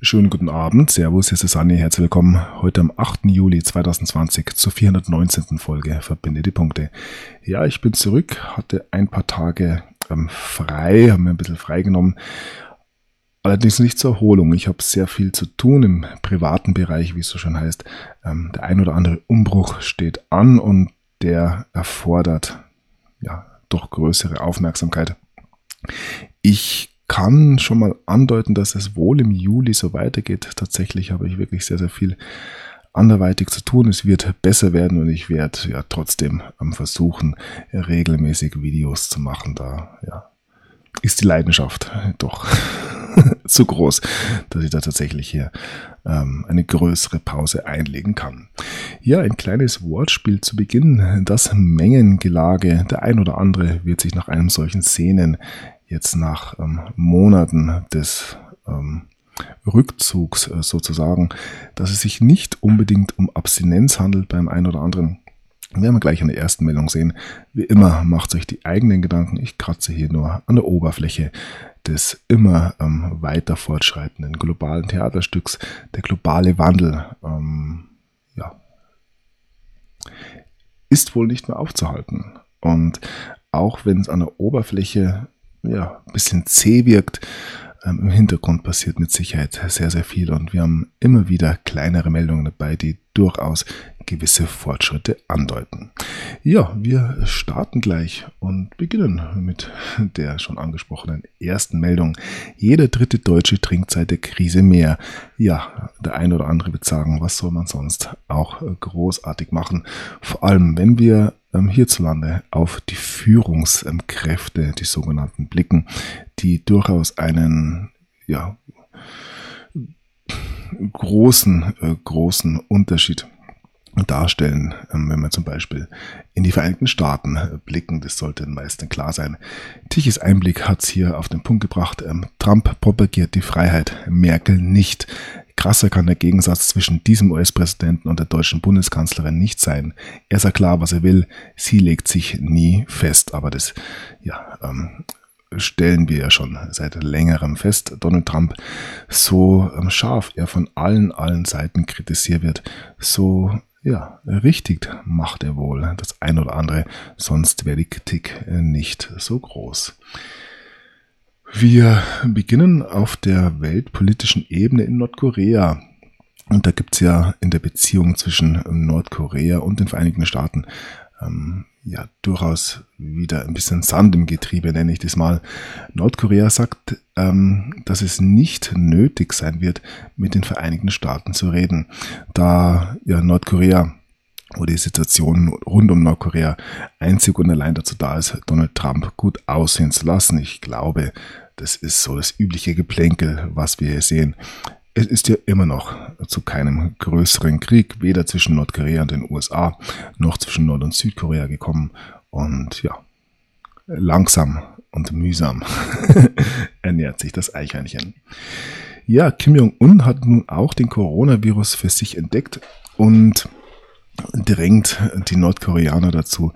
Schönen guten Abend, Servus, hier ist Susanne, herzlich willkommen heute am 8. Juli 2020 zur 419. Folge Verbinde die Punkte. Ja, ich bin zurück, hatte ein paar Tage frei, habe mir ein bisschen freigenommen, allerdings nicht zur Erholung. Ich habe sehr viel zu tun im privaten Bereich, wie es so schön heißt. Der ein oder andere Umbruch steht an und der erfordert doch größere Aufmerksamkeit. Ich kann schon mal andeuten, dass es wohl im Juli so weitergeht. Tatsächlich habe ich wirklich sehr, sehr viel anderweitig zu tun. Es wird besser werden und ich werde trotzdem versuchen, regelmäßig Videos zu machen. Da ist die Leidenschaft doch zu groß, dass ich da tatsächlich hier eine größere Pause einlegen kann. Ja, ein kleines Wortspiel zu Beginn. Das Mengengelage. Der ein oder andere wird sich nach einem solchen sehnen. Jetzt nach Monaten des Rückzugs sozusagen, dass es sich nicht unbedingt um Abstinenz handelt beim einen oder anderen. Wir werden gleich an der ersten Meldung sehen. Wie immer macht euch die eigenen Gedanken. Ich kratze hier nur an der Oberfläche des immer weiter fortschreitenden globalen Theaterstücks. Der globale Wandel ist wohl nicht mehr aufzuhalten. Und auch wenn es an der Oberfläche ein bisschen zäh wirkt, im Hintergrund passiert mit Sicherheit sehr, sehr viel und wir haben immer wieder kleinere Meldungen dabei, die durchaus gewisse Fortschritte andeuten. Ja, wir starten gleich und beginnen mit der schon angesprochenen ersten Meldung. Jeder dritte Deutsche trinkt seit der Krise mehr. Ja, der ein oder andere wird sagen, was soll man sonst auch großartig machen? Vor allem, wenn wir hierzulande auf die Führungskräfte, die sogenannten, blicken, die durchaus einen großen Unterschied darstellen, wenn wir zum Beispiel in die Vereinigten Staaten blicken. Das sollte den meisten klar sein. Tichys Einblick hat es hier auf den Punkt gebracht. Trump propagiert die Freiheit, Merkel nicht. Krasser kann der Gegensatz zwischen diesem US-Präsidenten und der deutschen Bundeskanzlerin nicht sein. Er sagt klar, was er will. Sie legt sich nie fest. Aber das stellen wir ja schon seit längerem fest. Donald Trump, so scharf er von allen Seiten kritisiert wird, so richtig macht er wohl das ein oder andere, sonst wäre die Kritik nicht so groß. Wir beginnen auf der weltpolitischen Ebene in Nordkorea. Und da gibt es ja in der Beziehung zwischen Nordkorea und den Vereinigten Staaten durchaus wieder ein bisschen Sand im Getriebe, nenne ich das mal. Nordkorea sagt, dass es nicht nötig sein wird, mit den Vereinigten Staaten zu reden, da Nordkorea oder die Situation rund um Nordkorea einzig und allein dazu da ist, Donald Trump gut aussehen zu lassen. Ich glaube, das ist so das übliche Geplänkel, was wir hier sehen. Es ist ja immer noch zu keinem größeren Krieg, weder zwischen Nordkorea und den USA, noch zwischen Nord- und Südkorea gekommen. Und langsam und mühsam ernährt sich das Eichhörnchen. Ja, Kim Jong-un hat nun auch den Coronavirus für sich entdeckt und drängt die Nordkoreaner dazu,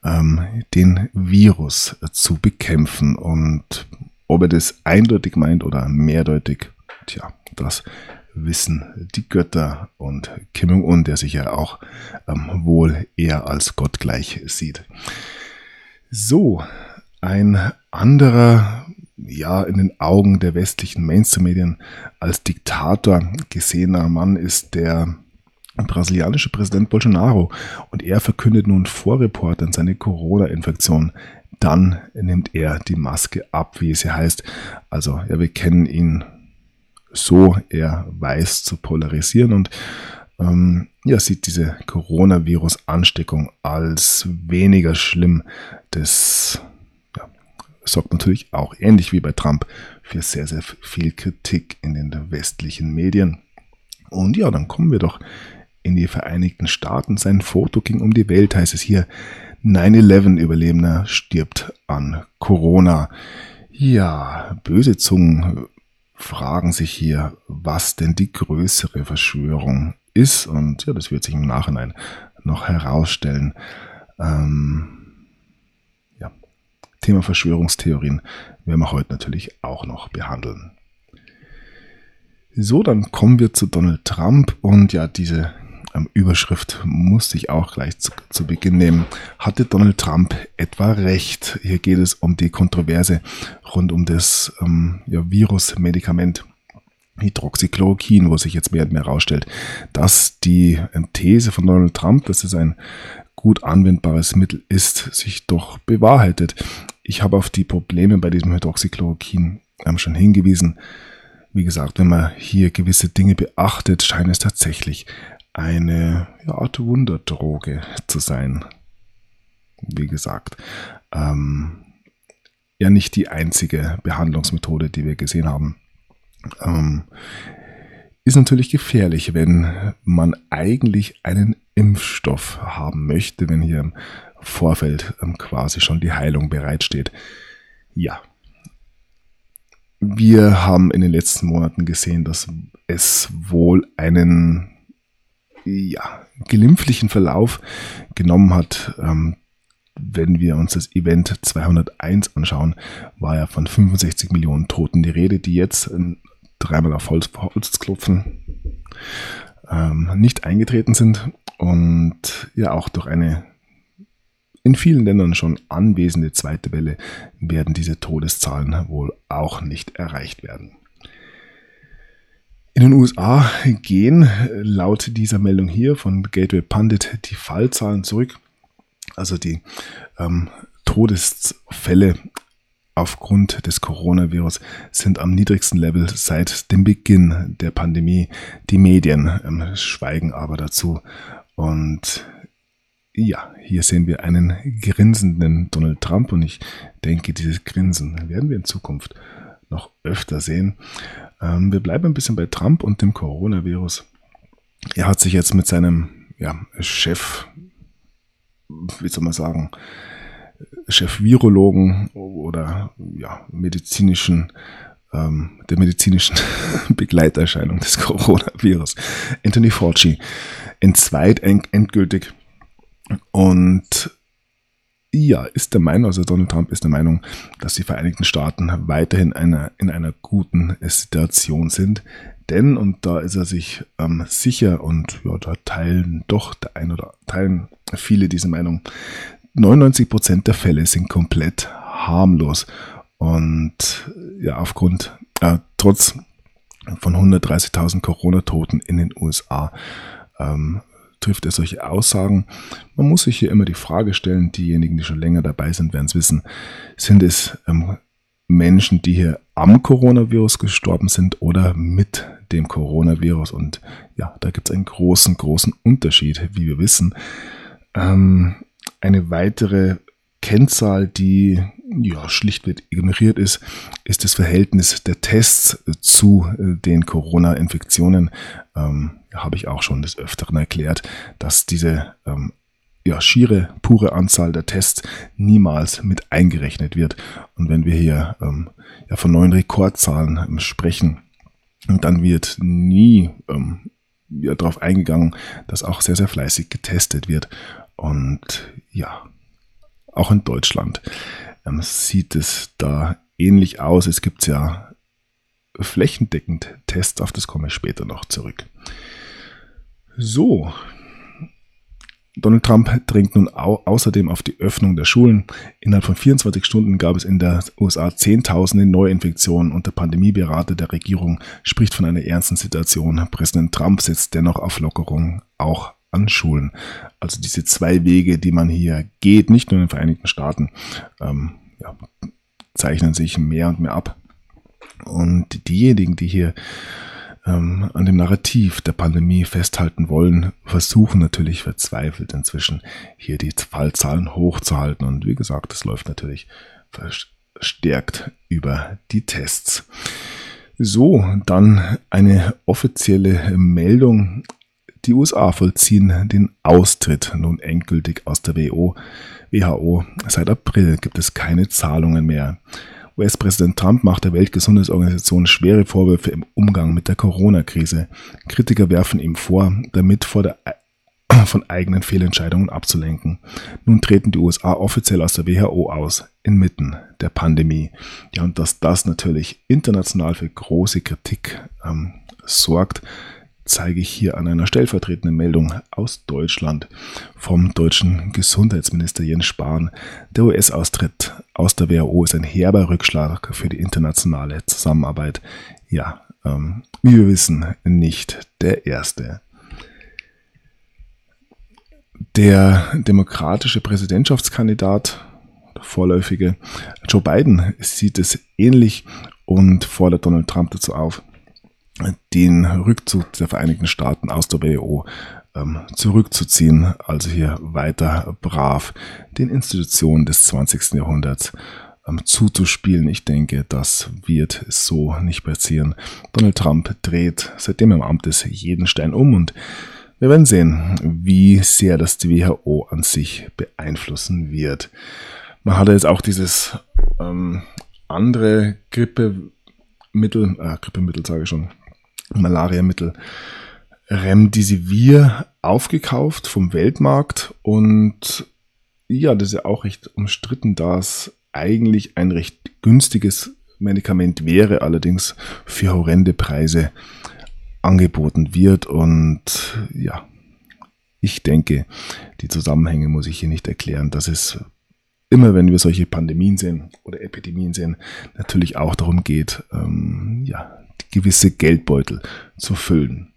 den Virus zu bekämpfen. Und ob er das eindeutig meint oder mehrdeutig, das wissen die Götter und Kim Jong-un, der sich ja auch wohl eher als gottgleich sieht. So, ein anderer, in den Augen der westlichen Mainstream-Medien als Diktator gesehener Mann ist der brasilianische Präsident Bolsonaro. Und er verkündet nun vor Reportern seine Corona-Infektion. Dann nimmt er die Maske ab, wie es hier heißt. Also, wir kennen ihn so, er weiß zu polarisieren und sieht diese Coronavirus-Ansteckung als weniger schlimm. Das sorgt natürlich auch, ähnlich wie bei Trump, für sehr, sehr viel Kritik in den westlichen Medien. Und dann kommen wir doch in die Vereinigten Staaten. Sein Foto ging um die Welt, heißt es hier. 9/11-Überlebender stirbt an Corona. Ja, böse Zungen fragen sich hier, was denn die größere Verschwörung ist. Und das wird sich im Nachhinein noch herausstellen. Thema Verschwörungstheorien werden wir heute natürlich auch noch behandeln. So, dann kommen wir zu Donald Trump und ja, diese Überschrift musste ich auch gleich zu Beginn nehmen. Hatte Donald Trump etwa recht? Hier geht es um die Kontroverse rund um das Virusmedikament Hydroxychloroquin, wo sich jetzt mehr und mehr herausstellt, dass die These von Donald Trump, dass es ein gut anwendbares Mittel ist, sich doch bewahrheitet. Ich habe auf die Probleme bei diesem Hydroxychloroquin schon hingewiesen. Wie gesagt, wenn man hier gewisse Dinge beachtet, scheint es tatsächlich eine Art Wunderdroge zu sein. Wie gesagt, nicht die einzige Behandlungsmethode, die wir gesehen haben. Ist natürlich gefährlich, wenn man eigentlich einen Impfstoff haben möchte, wenn hier im Vorfeld quasi schon die Heilung bereitsteht. Ja, wir haben in den letzten Monaten gesehen, dass es wohl einen glimpflichen Verlauf genommen hat. Wenn wir uns das Event 201 anschauen, war ja von 65 Millionen Toten die Rede, die jetzt dreimal auf Holz klopfen nicht eingetreten sind und ja auch durch eine in vielen Ländern schon anwesende zweite Welle werden diese Todeszahlen wohl auch nicht erreicht werden. In den USA gehen laut dieser Meldung hier von Gateway Pundit die Fallzahlen zurück, also die Todesfälle aufgrund des Coronavirus sind am niedrigsten Level seit dem Beginn der Pandemie. Die Medien schweigen aber dazu. Und ja, hier sehen wir einen grinsenden Donald Trump und ich denke, dieses Grinsen werden wir in Zukunft noch öfter sehen. Wir bleiben ein bisschen bei Trump und dem Coronavirus. Er hat sich jetzt mit seinem Chef, Chef-Virologen oder der medizinischen Begleiterscheinung des Coronavirus, Anthony Fauci, entzweit endgültig und ist der Meinung, also Donald Trump ist der Meinung, dass die Vereinigten Staaten weiterhin in einer guten Situation sind, denn, und da ist er sich sicher und da teilen viele diese Meinung, 99% der Fälle sind komplett harmlos und trotz von 130.000 Corona-Toten in den USA trifft er solche Aussagen. Man muss sich hier immer die Frage stellen, diejenigen, die schon länger dabei sind, werden es wissen, sind es Menschen, die hier am Coronavirus gestorben sind oder mit dem Coronavirus? Und da gibt es einen großen Unterschied, wie wir wissen. Eine weitere Kennzahl, die schlichtweg ignoriert ist das Verhältnis der Tests zu den Corona-Infektionen. Habe ich auch schon des Öfteren erklärt, dass diese schiere, pure Anzahl der Tests niemals mit eingerechnet wird. Und wenn wir hier von neuen Rekordzahlen sprechen, dann wird nie darauf eingegangen, dass auch sehr, sehr fleißig getestet wird. Und auch in Deutschland sieht es da ähnlich aus. Es gibt ja flächendeckend Tests, auf das komme ich später noch zurück. So, Donald Trump drängt nun außerdem auf die Öffnung der Schulen. Innerhalb von 24 Stunden gab es in der USA Zehntausende Neuinfektionen und der Pandemieberater der Regierung spricht von einer ernsten Situation. Präsident Trump setzt dennoch auf Lockerung auch an Schulen. Also diese zwei Wege, die man hier geht, nicht nur in den Vereinigten Staaten, zeichnen sich mehr und mehr ab. Und diejenigen, die hier an dem Narrativ der Pandemie festhalten wollen, versuchen natürlich verzweifelt inzwischen hier die Fallzahlen hochzuhalten. Und wie gesagt, das läuft natürlich verstärkt über die Tests. So, dann eine offizielle Meldung. Die USA vollziehen den Austritt nun endgültig aus der WHO. Seit April gibt es keine Zahlungen mehr. US-Präsident Trump macht der Weltgesundheitsorganisation schwere Vorwürfe im Umgang mit der Corona-Krise. Kritiker werfen ihm vor, damit vor der von eigenen Fehlentscheidungen abzulenken. Nun treten die USA offiziell aus der WHO aus, inmitten der Pandemie. Ja, und dass das natürlich international für große Kritik sorgt, zeige ich hier an einer stellvertretenden Meldung aus Deutschland vom deutschen Gesundheitsminister Jens Spahn. Der US-Austritt aus der WHO ist ein herber Rückschlag für die internationale Zusammenarbeit. Ja, wie wir wissen, nicht der erste. Der demokratische Präsidentschaftskandidat, der vorläufige Joe Biden, sieht es ähnlich und fordert Donald Trump dazu auf, den Rückzug der Vereinigten Staaten aus der WHO zurückzuziehen, also hier weiter brav den Institutionen des 20. Jahrhunderts zuzuspielen. Ich denke, das wird so nicht passieren. Donald Trump dreht, seitdem er im Amt ist, jeden Stein um und wir werden sehen, wie sehr das die WHO an sich beeinflussen wird. Man hatte jetzt auch dieses andere Grippemittel sage ich schon, Malariamittel Remdesivir aufgekauft vom Weltmarkt und ja, das ist ja auch recht umstritten, da es eigentlich ein recht günstiges Medikament wäre, allerdings für horrende Preise angeboten wird und ja, ich denke, die Zusammenhänge muss ich hier nicht erklären, dass es immer, wenn wir solche Pandemien sehen oder Epidemien sehen, natürlich auch darum geht, gewisse Geldbeutel zu füllen.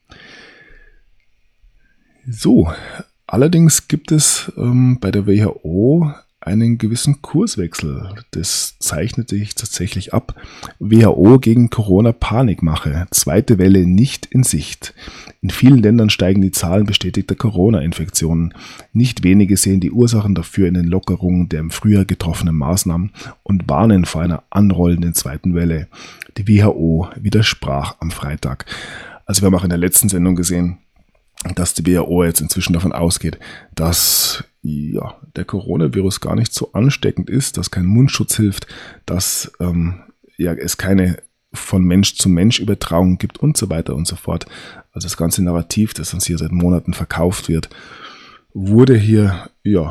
So, allerdings gibt es bei der WHO einen gewissen Kurswechsel. Das zeichnet sich tatsächlich ab. WHO gegen Corona-Panikmache. Zweite Welle nicht in Sicht. In vielen Ländern steigen die Zahlen bestätigter Corona-Infektionen. Nicht wenige sehen die Ursachen dafür in den Lockerungen der im Frühjahr getroffenen Maßnahmen und warnen vor einer anrollenden zweiten Welle. Die WHO widersprach am Freitag. Also wir haben auch in der letzten Sendung gesehen, dass die WHO jetzt inzwischen davon ausgeht, dass der Coronavirus gar nicht so ansteckend ist, dass kein Mundschutz hilft, dass es keine von Mensch zu Mensch Übertragung gibt und so weiter und so fort. Also das ganze Narrativ, das uns hier seit Monaten verkauft wird, wurde hier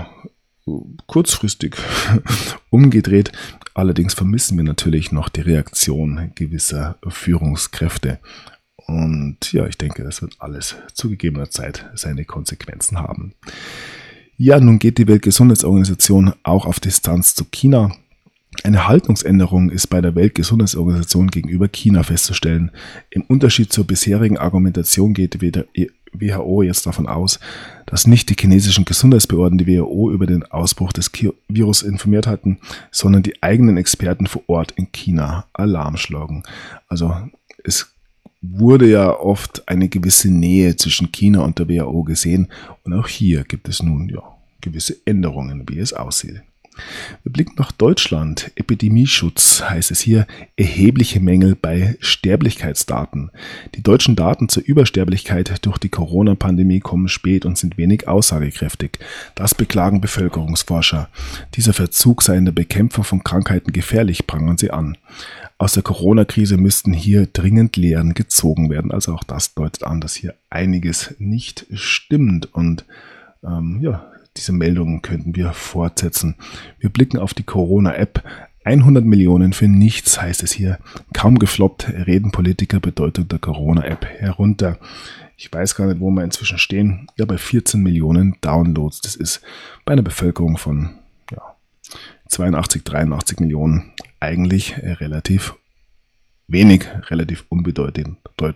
kurzfristig umgedreht. Allerdings vermissen wir natürlich noch die Reaktion gewisser Führungskräfte. Und ja, ich denke, das wird alles zu gegebener Zeit seine Konsequenzen haben. Ja, nun geht die Weltgesundheitsorganisation auch auf Distanz zu China. Eine Haltungsänderung ist bei der Weltgesundheitsorganisation gegenüber China festzustellen. Im Unterschied zur bisherigen Argumentation geht die WHO jetzt davon aus, dass nicht die chinesischen Gesundheitsbehörden die WHO über den Ausbruch des Virus informiert hatten, sondern die eigenen Experten vor Ort in China Alarm schlagen. Also es wurde ja oft eine gewisse Nähe zwischen China und der WHO gesehen und auch hier gibt es nun gewisse Änderungen, wie es aussieht. Wir blicken nach Deutschland. Epidemieschutz heißt es hier, erhebliche Mängel bei Sterblichkeitsdaten. Die deutschen Daten zur Übersterblichkeit durch die Corona-Pandemie kommen spät und sind wenig aussagekräftig. Das beklagen Bevölkerungsforscher. Dieser Verzug sei in der Bekämpfung von Krankheiten gefährlich, prangern sie an. Aus der Corona-Krise müssten hier dringend Lehren gezogen werden. Also auch das deutet an, dass hier einiges nicht stimmt und diese Meldungen könnten wir fortsetzen. Wir blicken auf die Corona-App. 100 Millionen für nichts, heißt es hier. Kaum gefloppt, reden Politiker Bedeutung der Corona-App herunter. Ich weiß gar nicht, wo wir inzwischen stehen. Ja, bei 14 Millionen Downloads. Das ist bei einer Bevölkerung von 82, 83 Millionen eigentlich relativ wenig, relativ unbedeutend.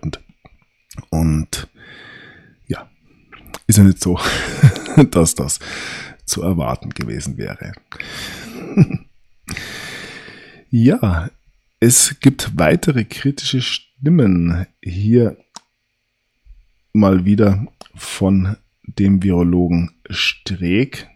Und ist ja nicht so, dass das zu erwarten gewesen wäre. Ja, es gibt weitere kritische Stimmen. Hier mal wieder von dem Virologen Streeck.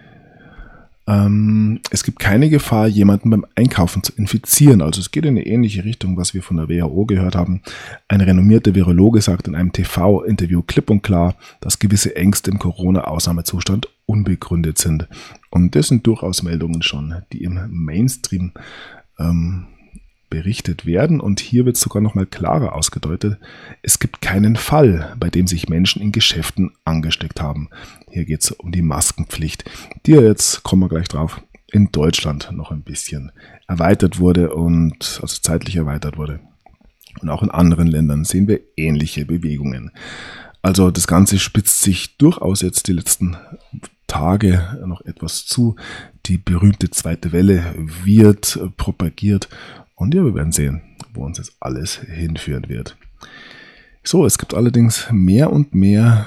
Es gibt keine Gefahr, jemanden beim Einkaufen zu infizieren. Also es geht in eine ähnliche Richtung, was wir von der WHO gehört haben. Ein renommierter Virologe sagt in einem TV-Interview klipp und klar, dass gewisse Ängste im Corona-Ausnahmezustand unbegründet sind. Und das sind durchaus Meldungen schon, die im Mainstream berichtet werden. Und hier wird sogar nochmal klarer ausgedeutet, es gibt keinen Fall, bei dem sich Menschen in Geschäften angesteckt haben. Hier geht es um die Maskenpflicht, die ja jetzt, kommen wir gleich drauf, in Deutschland noch ein bisschen erweitert wurde und also zeitlich erweitert wurde. Und auch in anderen Ländern sehen wir ähnliche Bewegungen. Also das Ganze spitzt sich durchaus jetzt die letzten Tage noch etwas zu. Die berühmte zweite Welle wird propagiert und ja, wir werden sehen, wo uns das alles hinführen wird. So, es gibt allerdings mehr und mehr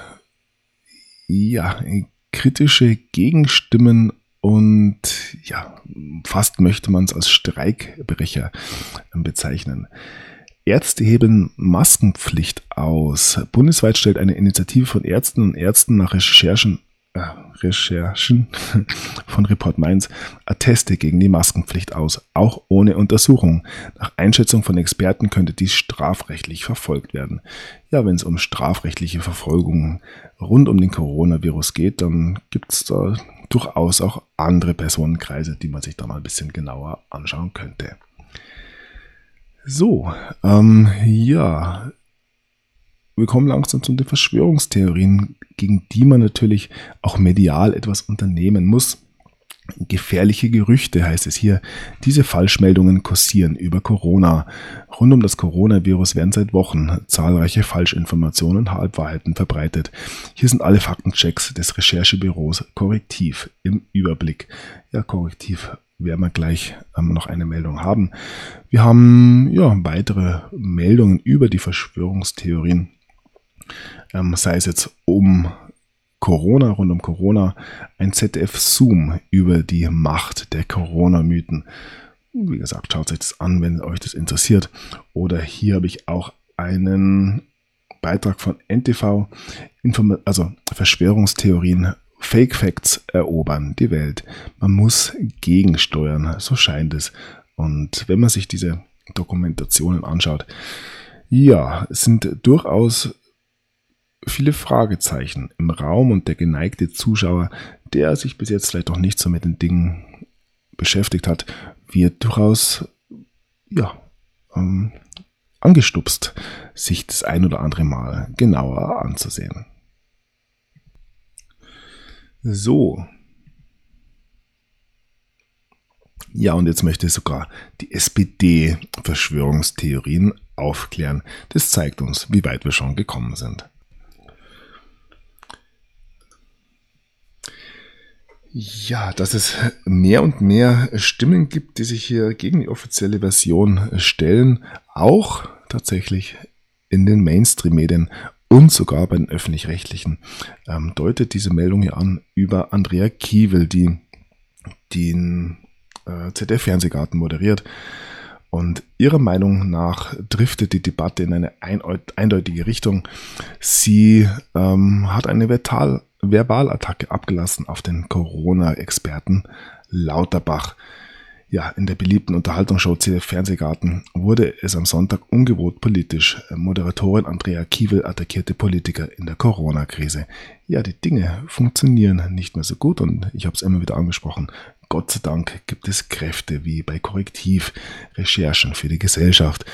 kritische Gegenstimmen und ja, fast möchte man es als Streikbrecher bezeichnen. Ärzte heben Maskenpflicht aus. Bundesweit stellt eine Initiative von Ärzten und Ärzten nach Recherchen von Report Mainz Atteste gegen die Maskenpflicht aus, auch ohne Untersuchung. Nach Einschätzung von Experten könnte dies strafrechtlich verfolgt werden. Ja, wenn es um strafrechtliche Verfolgung rund um den Coronavirus geht, dann gibt es da durchaus auch andere Personenkreise, die man sich da mal ein bisschen genauer anschauen könnte. So, wir kommen langsam zu den Verschwörungstheorien, gegen die man natürlich auch medial etwas unternehmen muss. Gefährliche Gerüchte heißt es hier. Diese Falschmeldungen kursieren über Corona. Rund um das Coronavirus werden seit Wochen zahlreiche Falschinformationen und Halbwahrheiten verbreitet. Hier sind alle Faktenchecks des Recherchebüros Korrektiv im Überblick. Ja, Korrektiv werden wir gleich noch eine Meldung haben. Wir haben weitere Meldungen über die Verschwörungstheorien, sei es jetzt um Corona, rund um Corona, ein ZDF-Zoom über die Macht der Corona-Mythen. Wie gesagt, schaut euch das an, wenn euch das interessiert. Oder hier habe ich auch einen Beitrag von NTV, Verschwörungstheorien, Fake Facts erobern die Welt. Man muss gegensteuern, so scheint es. Und wenn man sich diese Dokumentationen anschaut, ja, es sind durchaus viele Fragezeichen im Raum und der geneigte Zuschauer, der sich bis jetzt vielleicht noch nicht so mit den Dingen beschäftigt hat, wird durchaus angestupst, sich das ein oder andere Mal genauer anzusehen. So. Ja, und jetzt möchte ich sogar die SPD-Verschwörungstheorien aufklären. Das zeigt uns, wie weit wir schon gekommen sind. Ja, dass es mehr und mehr Stimmen gibt, die sich hier gegen die offizielle Version stellen, auch tatsächlich in den Mainstream-Medien und sogar bei den Öffentlich-Rechtlichen, deutet diese Meldung hier an über Andrea Kiewel, die den ZDF-Fernsehgarten moderiert. Und ihrer Meinung nach driftet die Debatte in eine eindeutige Richtung. Sie hat eine Verbalattacke abgelassen auf den Corona-Experten Lauterbach. Ja, in der beliebten Unterhaltungsshow ZDF-Fernsehgarten wurde es am Sonntag ungewohnt politisch. Moderatorin Andrea Kiewel attackierte Politiker in der Corona-Krise. Ja, die Dinge funktionieren nicht mehr so gut und ich habe es immer wieder angesprochen. Gott sei Dank gibt es Kräfte wie bei Korrektiv, Recherchen für die Gesellschaft.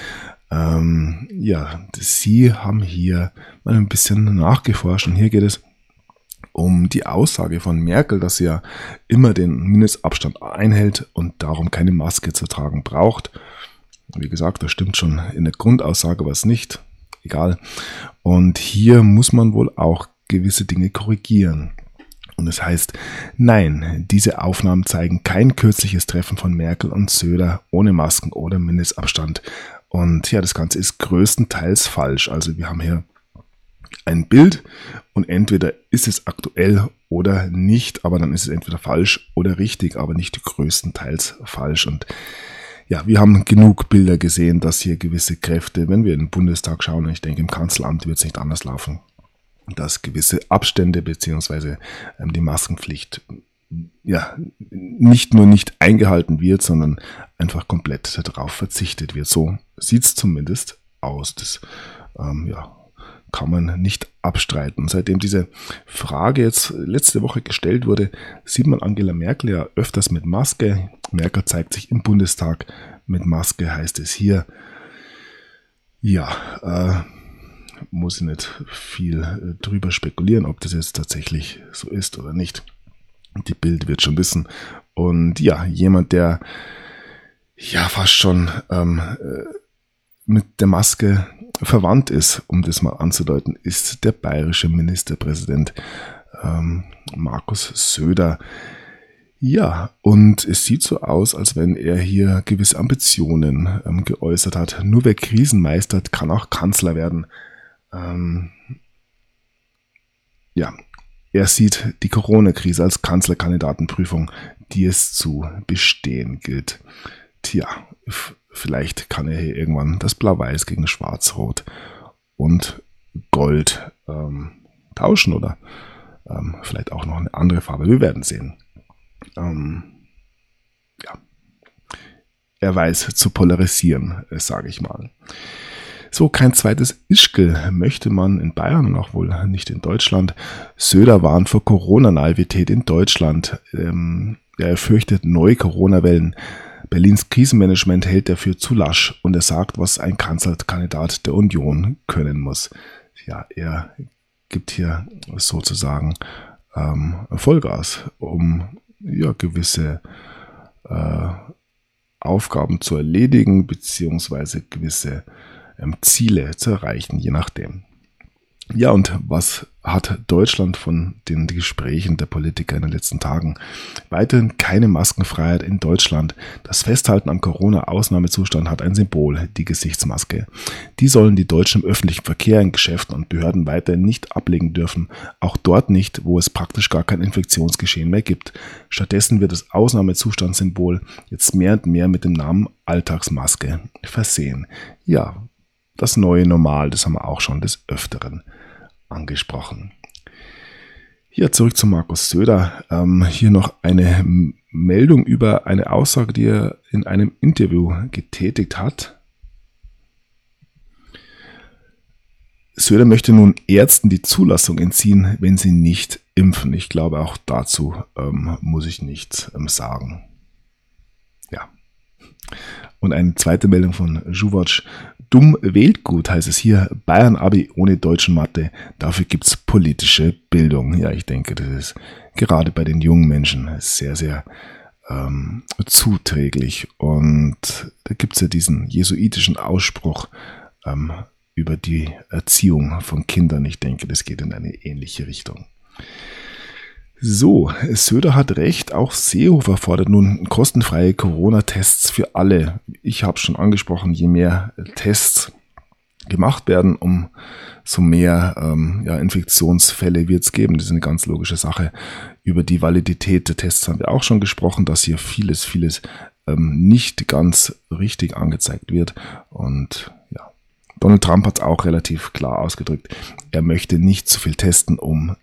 Sie haben hier mal ein bisschen nachgeforscht und hier geht es um die Aussage von Merkel, dass sie ja immer den Mindestabstand einhält und darum keine Maske zu tragen braucht. Wie gesagt, das stimmt schon in der Grundaussage, was nicht. Egal. Und hier muss man wohl auch gewisse Dinge korrigieren. Und es heißt, nein, diese Aufnahmen zeigen kein kürzliches Treffen von Merkel und Söder ohne Masken oder Mindestabstand. Und ja, das Ganze ist größtenteils falsch. Also wir haben hier ein Bild und entweder ist es aktuell oder nicht, aber dann ist es entweder falsch oder richtig, aber nicht größtenteils falsch. Und ja, wir haben genug Bilder gesehen, dass hier gewisse Kräfte, wenn wir in den Bundestag schauen, und ich denke im Kanzleramt wird es nicht anders laufen, dass gewisse Abstände bzw. die Maskenpflicht nicht nur nicht eingehalten wird, sondern einfach komplett darauf verzichtet wird. So sieht es zumindest aus. Das kann man nicht abstreiten. Seitdem diese Frage jetzt letzte Woche gestellt wurde, sieht man Angela Merkel ja öfters mit Maske. Merkel zeigt sich im Bundestag mit Maske, heißt es hier. Ja, muss ich nicht viel drüber spekulieren, ob das jetzt tatsächlich so ist oder nicht. Die Bild wird schon wissen. Und ja, jemand, der ja fast schon mit der Maske verwandt ist, um das mal anzudeuten, ist der bayerische Ministerpräsident Markus Söder. Ja, und es sieht so aus, als wenn er hier gewisse Ambitionen geäußert hat. Nur wer Krisen meistert, kann auch Kanzler werden. Ja, er sieht die Corona-Krise als Kanzlerkandidatenprüfung, die es zu bestehen gilt. Tja, vielleicht kann er hier irgendwann das Blau-Weiß gegen Schwarz-Rot und Gold tauschen oder vielleicht auch noch eine andere Farbe. Wir werden sehen. Ja. Er weiß zu polarisieren, sage ich mal. So, kein zweites Ischgl möchte man in Bayern und auch wohl nicht in Deutschland. Söder warnt vor Corona-Naivität in Deutschland. Er fürchtet neue Corona-Wellen. Berlins Krisenmanagement hält er für zu lasch und er sagt, was ein Kanzlerkandidat der Union können muss. Ja, er gibt hier sozusagen Vollgas, um ja, gewisse Aufgaben zu erledigen, beziehungsweise gewisse Ziele zu erreichen, je nachdem. Ja, und was hat Deutschland von den Gesprächen der Politiker in den letzten Tagen? Weiterhin keine Maskenfreiheit in Deutschland. Das Festhalten am Corona-Ausnahmezustand hat ein Symbol, die Gesichtsmaske. Die sollen die Deutschen im öffentlichen Verkehr, in Geschäften und Behörden weiterhin nicht ablegen dürfen, auch dort nicht, wo es praktisch gar kein Infektionsgeschehen mehr gibt. Stattdessen wird das Ausnahmezustandssymbol jetzt mehr und mehr mit dem Namen Alltagsmaske versehen. Ja, das neue Normal, das haben wir auch schon des Öfteren angesprochen. Hier zurück zu Markus Söder. Hier noch eine Meldung über eine Aussage, die er in einem Interview getätigt hat. Söder möchte nun Ärzten die Zulassung entziehen, wenn sie nicht impfen. Ich glaube, auch dazu muss ich nichts sagen. Ja. Und eine zweite Meldung von Juwatsch. Dumm wählt gut, heißt es hier. Bayern-Abi ohne deutschen Mathe. Dafür gibt es politische Bildung. Ja, ich denke, das ist gerade bei den jungen Menschen sehr, sehr zuträglich. Und da gibt es ja diesen jesuitischen Ausspruch über die Erziehung von Kindern. Ich denke, das geht in eine ähnliche Richtung. So, Söder hat recht, auch Seehofer fordert nun kostenfreie Corona-Tests für alle. Ich habe schon angesprochen, je mehr Tests gemacht werden, umso mehr Infektionsfälle wird es geben. Das ist eine ganz logische Sache. Über die Validität der Tests haben wir auch schon gesprochen, dass hier vieles nicht ganz richtig angezeigt wird. Und ja, Donald Trump hat es auch relativ klar ausgedrückt. Er möchte nicht zu viel testen,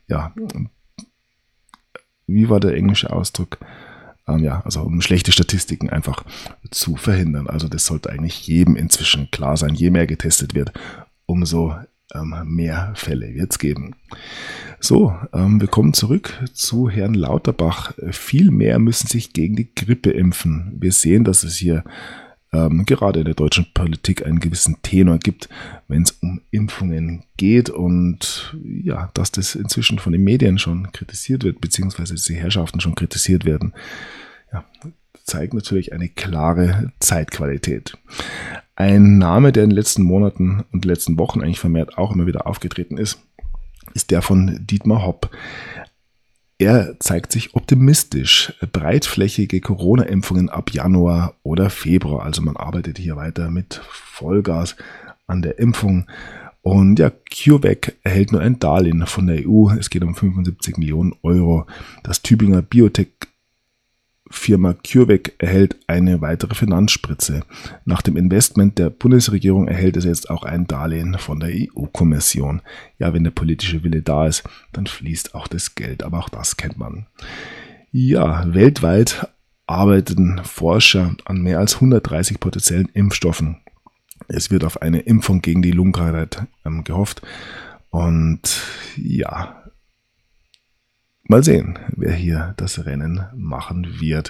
wie war der englische Ausdruck? Um schlechte Statistiken einfach zu verhindern. Also das sollte eigentlich jedem inzwischen klar sein. Je mehr getestet wird, umso mehr Fälle wird es geben. So, wir kommen zurück zu Herrn Lauterbach. Viel mehr müssen sich gegen die Grippe impfen. Wir sehen, dass es hier gerade in der deutschen Politik einen gewissen Tenor gibt, wenn es um Impfungen geht und ja, dass das inzwischen von den Medien schon kritisiert wird, beziehungsweise die Herrschaften schon kritisiert werden, ja, zeigt natürlich eine klare Zeitqualität. Ein Name, der in den letzten Monaten und letzten Wochen eigentlich vermehrt auch immer wieder aufgetreten ist der von Dietmar Hopp. Er zeigt sich optimistisch. Breitflächige Corona-Impfungen ab Januar oder Februar. Also man arbeitet hier weiter mit Vollgas an der Impfung. Und ja, CureVac erhält nur ein Darlehen von der EU. Es geht um 75 Millionen Euro. Das Tübinger Biotech-Firma CureVac erhält eine weitere Finanzspritze. Nach dem Investment der Bundesregierung erhält es jetzt auch ein Darlehen von der EU-Kommission. Ja, wenn der politische Wille da ist, dann fließt auch das Geld, aber auch das kennt man. Ja, weltweit arbeiten Forscher an mehr als 130 potenziellen Impfstoffen. Es wird auf eine Impfung gegen die Lungenkrankheit gehofft. Und ja, mal sehen, wer hier das Rennen machen wird.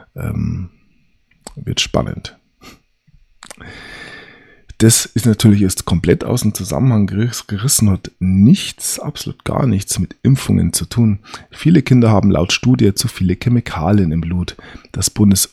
Wird spannend. Das ist natürlich jetzt komplett aus dem Zusammenhang gerissen, hat nichts, absolut gar nichts mit Impfungen zu tun. Viele Kinder haben laut Studie zu viele Chemikalien im Blut. Das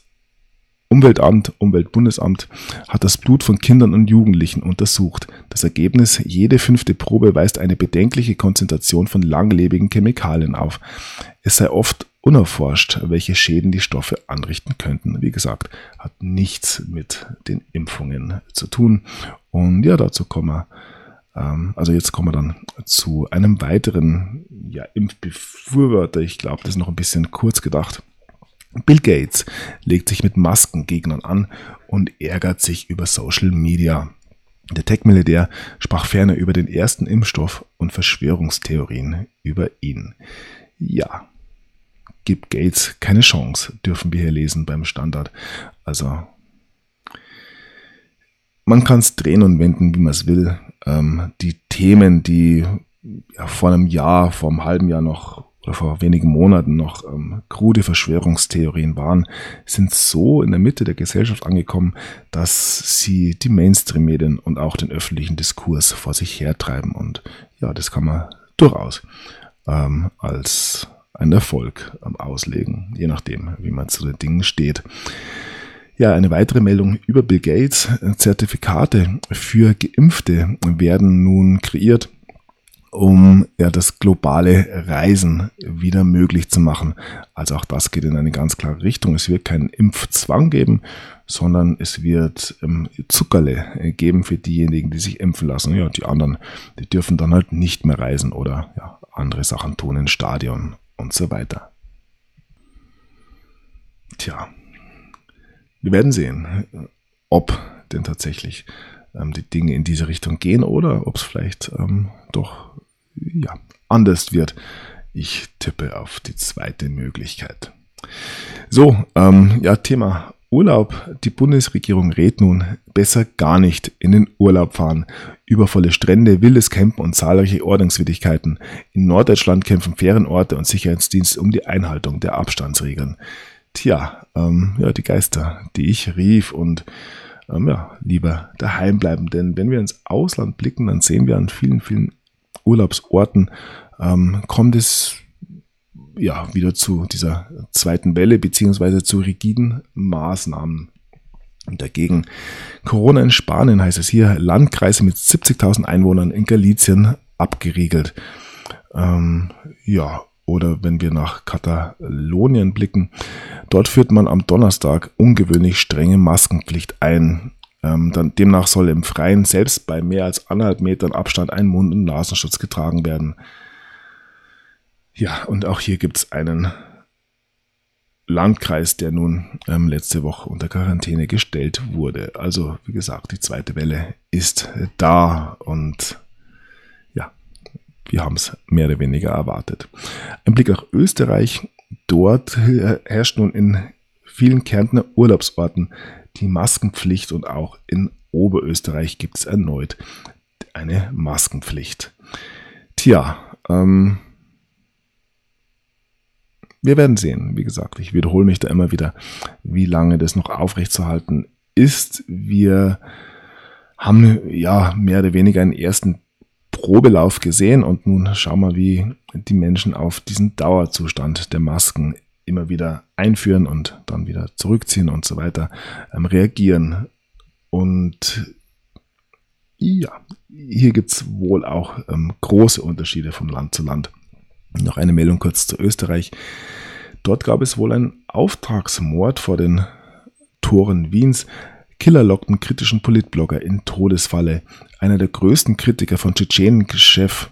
Umweltbundesamt hat das Blut von Kindern und Jugendlichen untersucht. Das Ergebnis: jede 5. Probe weist eine bedenkliche Konzentration von langlebigen Chemikalien auf. Es sei oft unerforscht, welche Schäden die Stoffe anrichten könnten. Wie gesagt, hat nichts mit den Impfungen zu tun. Und ja, dazu kommen wir. Jetzt kommen wir dann zu einem weiteren Impfbefürworter. Ich glaube, das ist noch ein bisschen kurz gedacht. Bill Gates legt sich mit Maskengegnern an und ärgert sich über Social Media. Der Tech-Milliardär sprach ferner über den ersten Impfstoff und Verschwörungstheorien über ihn. Ja, gibt Gates keine Chance, dürfen wir hier lesen beim Standard. Also, man kann es drehen und wenden, wie man es will. Die Themen, die vor einem halben Jahr noch oder vor wenigen Monaten noch krude Verschwörungstheorien waren, sind so in der Mitte der Gesellschaft angekommen, dass sie die Mainstream-Medien und auch den öffentlichen Diskurs vor sich hertreiben. Und ja, das kann man durchaus als einen Erfolg auslegen, je nachdem, wie man zu den Dingen steht. Ja, eine weitere Meldung über Bill Gates. Zertifikate für Geimpfte werden nun kreiert, um das globale Reisen wieder möglich zu machen. Also auch das geht in eine ganz klare Richtung. Es wird keinen Impfzwang geben, sondern es wird Zuckerle geben für diejenigen, die sich impfen lassen. Ja, die anderen, die dürfen dann halt nicht mehr reisen oder andere Sachen tun in Stadion und so weiter. Tja, wir werden sehen, ob denn tatsächlich die Dinge in diese Richtung gehen oder ob es vielleicht doch anders wird. Ich tippe auf die zweite Möglichkeit. So, Thema Urlaub. Die Bundesregierung rät nun, besser gar nicht in den Urlaub fahren. Übervolle Strände, wildes Campen und zahlreiche Ordnungswidrigkeiten. In Norddeutschland kämpfen Ferienorte und Sicherheitsdienste um die Einhaltung der Abstandsregeln. Tja, die Geister, die ich rief und lieber daheim bleiben. Denn wenn wir ins Ausland blicken, dann sehen wir an vielen, vielen Urlaubsorten, kommt es wieder zu dieser zweiten Welle beziehungsweise zu rigiden Maßnahmen. Und dagegen Corona in Spanien, heißt es hier, Landkreise mit 70.000 Einwohnern in Galicien abgeriegelt. Oder wenn wir nach Katalonien blicken, dort führt man am Donnerstag ungewöhnlich strenge Maskenpflicht ein. Demnach soll im Freien selbst bei mehr als 1,5 Metern Abstand ein Mund- und Nasenschutz getragen werden. Ja, und auch hier gibt es einen Landkreis, der nun letzte Woche unter Quarantäne gestellt wurde. Also, wie gesagt, die zweite Welle ist da und wir haben es mehr oder weniger erwartet. Ein Blick nach Österreich. Dort herrscht nun in vielen Kärntner Urlaubsorten die Maskenpflicht und auch in Oberösterreich gibt es erneut eine Maskenpflicht. Tja, wir werden sehen. Wie gesagt, ich wiederhole mich da immer wieder, wie lange das noch aufrechtzuerhalten ist. Wir haben mehr oder weniger einen ersten Probelauf gesehen und nun schauen wir, wie die Menschen auf diesen Dauerzustand der Masken immer wieder einführen und dann wieder zurückziehen und so weiter reagieren. Und hier gibt es wohl auch große Unterschiede von Land zu Land. Noch eine Meldung kurz zu Österreich. Dort gab es wohl einen Auftragsmord vor den Toren Wiens. Killer lockten kritischen Politblogger in Todesfalle. Einer der größten Kritiker von Tschetschenen-Chef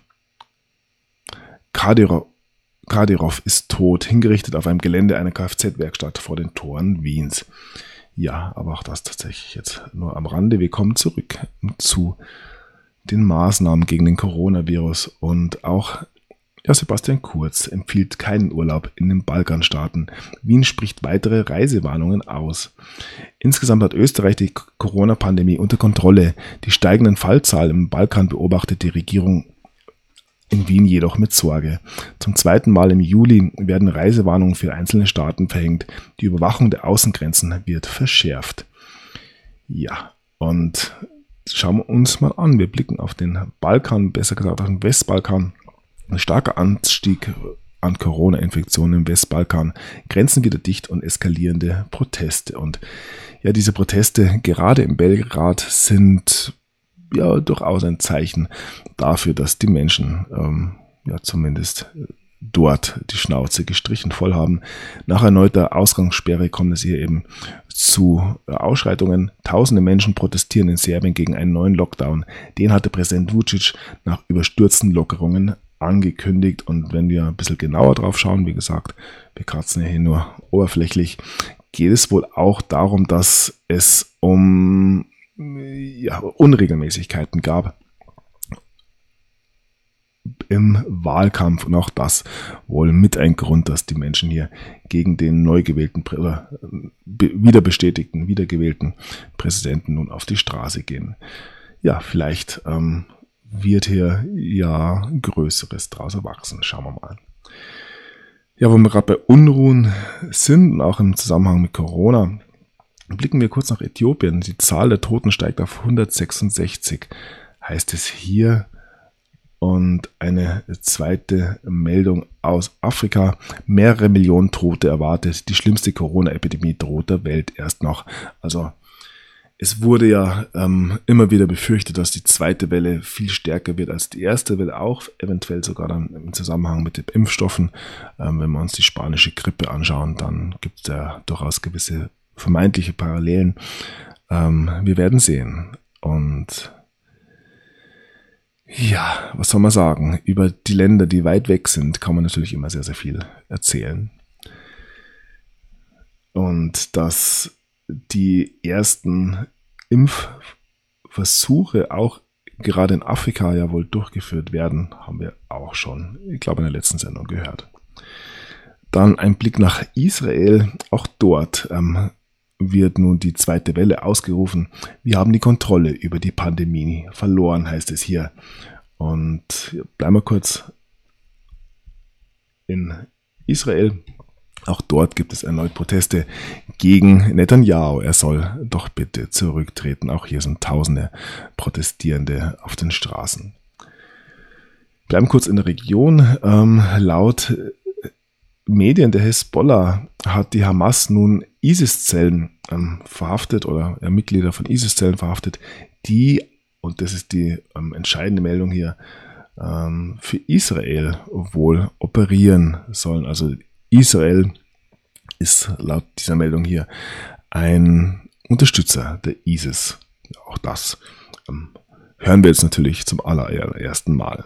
Kadyrov ist tot, hingerichtet auf einem Gelände einer Kfz-Werkstatt vor den Toren Wiens. Ja, aber auch das tatsächlich jetzt nur am Rande. Wir kommen zurück zu den Maßnahmen gegen den Coronavirus und auch Sebastian Kurz empfiehlt keinen Urlaub in den Balkanstaaten. Wien spricht weitere Reisewarnungen aus. Insgesamt hat Österreich die Corona-Pandemie unter Kontrolle. Die steigenden Fallzahlen im Balkan beobachtet die Regierung in Wien jedoch mit Sorge. Zum zweiten Mal im Juli werden Reisewarnungen für einzelne Staaten verhängt. Die Überwachung der Außengrenzen wird verschärft. Ja, und schauen wir uns mal an. Wir blicken auf den Balkan, besser gesagt auf den Westbalkan. Ein starker Anstieg an Corona-Infektionen im Westbalkan, Grenzen wieder dicht und eskalierende Proteste. Und ja, diese Proteste gerade in Belgrad sind ja durchaus ein Zeichen dafür, dass die Menschen zumindest dort die Schnauze gestrichen voll haben. Nach erneuter Ausgangssperre kommt es hier eben zu Ausschreitungen. Tausende Menschen protestieren in Serbien gegen einen neuen Lockdown. Den hatte Präsident Vučić nach überstürzten Lockerungen angekündigt. Und wenn wir ein bisschen genauer drauf schauen, wie gesagt, wir kratzen ja hier nur oberflächlich, geht es wohl auch darum, dass es um Unregelmäßigkeiten gab im Wahlkampf, und auch das wohl mit ein Grund, dass die Menschen hier gegen den neu gewählten oder wiedergewählten Präsidenten nun auf die Straße gehen. Ja, vielleicht wird hier ja Größeres draus erwachsen. Schauen wir mal. Ja, wo wir gerade bei Unruhen sind und auch im Zusammenhang mit Corona, blicken wir kurz nach Äthiopien. Die Zahl der Toten steigt auf 166, heißt es hier. Und eine zweite Meldung aus Afrika. Mehrere Millionen Tote erwartet. Die schlimmste Corona-Epidemie droht der Welt erst noch. Also es wurde ja immer wieder befürchtet, dass die zweite Welle viel stärker wird als die erste Welle, auch eventuell sogar dann im Zusammenhang mit den Impfstoffen. Wenn wir uns die spanische Grippe anschauen, dann gibt es ja durchaus gewisse vermeintliche Parallelen. Wir werden sehen. Und ja, was soll man sagen? Über die Länder, die weit weg sind, kann man natürlich immer sehr, sehr viel erzählen. Und dass die ersten Impfversuche auch gerade in Afrika ja wohl durchgeführt werden, haben wir auch schon, ich glaube, in der letzten Sendung gehört. Dann ein Blick nach Israel. Auch dort wird nun die zweite Welle ausgerufen. Wir haben die Kontrolle über die Pandemie verloren, heißt es hier. Und bleiben wir kurz in Israel. Auch dort gibt es erneut Proteste gegen Netanyahu. Er soll doch bitte zurücktreten. Auch hier sind Tausende Protestierende auf den Straßen. Bleiben kurz in der Region. Laut Medien der Hezbollah hat die Hamas nun ISIS-Zellen verhaftet oder Mitglieder von ISIS-Zellen verhaftet, die, und das ist die entscheidende Meldung hier, für Israel wohl operieren sollen. Also Israel ist laut dieser Meldung hier ein Unterstützer der ISIS. Auch das hören wir jetzt natürlich zum allerersten Mal.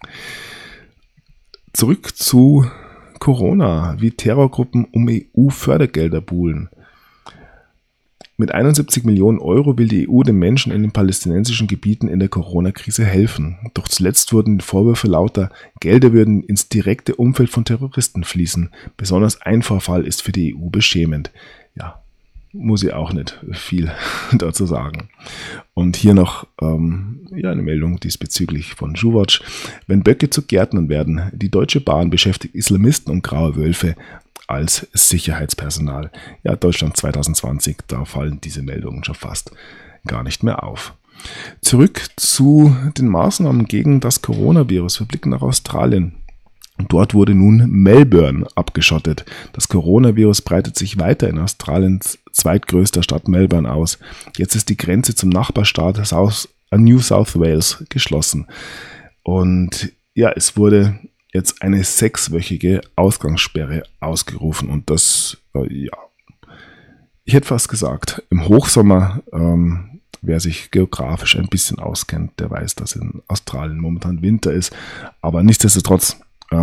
Zurück zu Corona, wie Terrorgruppen um EU-Fördergelder buhlen. Mit 71 Millionen Euro will die EU den Menschen in den palästinensischen Gebieten in der Corona-Krise helfen. Doch zuletzt wurden die Vorwürfe lauter, Gelder würden ins direkte Umfeld von Terroristen fließen. Besonders ein Vorfall ist für die EU beschämend. Ja, muss ich auch nicht viel dazu sagen. Und hier noch eine Meldung diesbezüglich von Juwatsch. Wenn Böcke zu Gärtnern werden, die Deutsche Bahn beschäftigt Islamisten und graue Wölfe als Sicherheitspersonal. Ja, Deutschland 2020, da fallen diese Meldungen schon fast gar nicht mehr auf. Zurück zu den Maßnahmen gegen das Coronavirus. Wir blicken nach Australien. Dort wurde nun Melbourne abgeschottet. Das Coronavirus breitet sich weiter in Australiens zweitgrößter Stadt Melbourne aus. Jetzt ist die Grenze zum Nachbarstaat New South Wales geschlossen. Und ja, es wurde jetzt eine 6-wöchige Ausgangssperre ausgerufen. Und das, ich hätte fast gesagt, im Hochsommer, wer sich geografisch ein bisschen auskennt, der weiß, dass in Australien momentan Winter ist. Aber nichtsdestotrotz,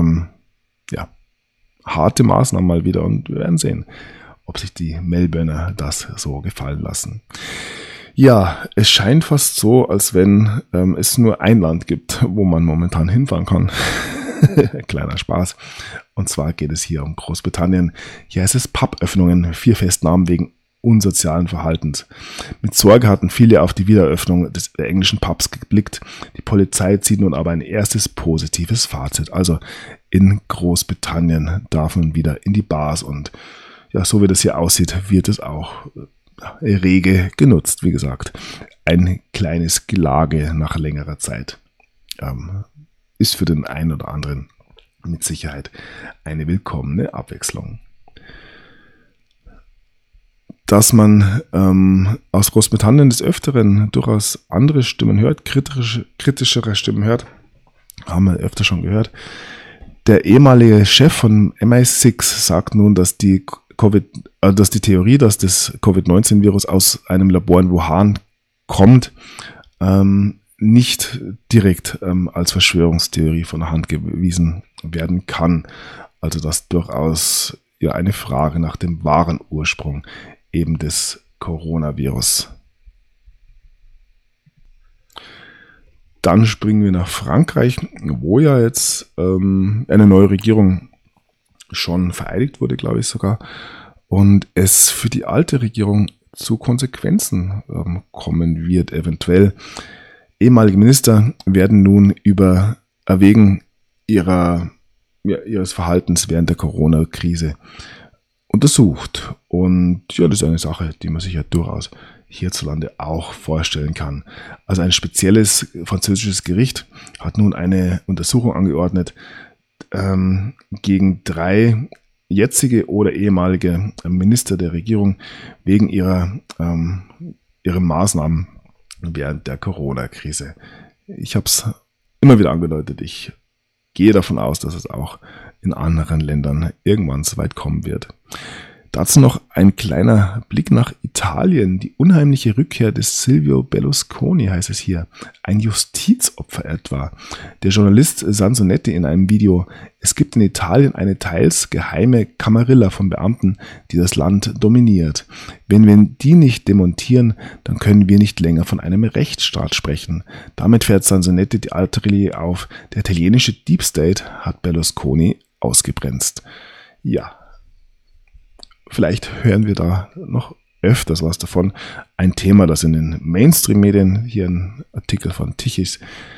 harte Maßnahmen mal wieder, und wir werden sehen, ob sich die Melbourner das so gefallen lassen. Ja, es scheint fast so, als wenn es nur ein Land gibt, wo man momentan hinfahren kann. Kleiner Spaß. Und zwar geht es hier um Großbritannien. Hier heißt es Pub-Öffnungen, 4 Festnahmen wegen unsozialen Verhaltens. Mit Sorge hatten viele auf die Wiedereröffnung der englischen Pubs geblickt. Die Polizei zieht nun aber ein erstes positives Fazit. Also in Großbritannien darf man wieder in die Bars und ja, so wie das hier aussieht, wird es auch rege genutzt. Wie gesagt, ein kleines Gelage nach längerer Zeit ist für den einen oder anderen mit Sicherheit eine willkommene Abwechslung. Dass man aus Großbritannien des Öfteren durchaus andere Stimmen hört, kritischere Stimmen hört, haben wir öfter schon gehört. Der ehemalige Chef von MI6 sagt nun, dass die Theorie, dass das Covid-19-Virus aus einem Labor in Wuhan kommt, nicht direkt als Verschwörungstheorie von der Hand gewiesen werden kann. Also dass durchaus ja eine Frage nach dem wahren Ursprung eben des Coronavirus. Dann springen wir nach Frankreich, wo ja jetzt eine neue Regierung schon vereidigt wurde, glaube ich sogar, und es für die alte Regierung zu Konsequenzen kommen wird, eventuell. Ehemalige Minister werden nun wegen ihres Verhaltens während der Corona-Krise untersucht. Und ja, das ist eine Sache, die man sich ja durchaus hierzulande auch vorstellen kann. Also ein spezielles französisches Gericht hat nun eine Untersuchung angeordnet gegen 3 jetzige oder ehemalige Minister der Regierung wegen ihrer Maßnahmen während der Corona-Krise. Ich habe es immer wieder angedeutet, ich gehe davon aus, dass es auch in anderen Ländern irgendwann so weit kommen wird. Dazu noch ein kleiner Blick nach Italien. Die unheimliche Rückkehr des Silvio Berlusconi, heißt es hier. Ein Justizopfer etwa. Der Journalist Sansonetti in einem Video: Es gibt in Italien eine teils geheime Camarilla von Beamten, die das Land dominiert. Wenn wir die nicht demontieren, dann können wir nicht länger von einem Rechtsstaat sprechen. Damit fährt Sansonetti die Artillerie auf. Der italienische Deep State hat Berlusconi ausgebremst. Ja. Vielleicht hören wir da noch öfters was davon. Ein Thema, das in den Mainstream-Medien, hier ein Artikel von Tichys,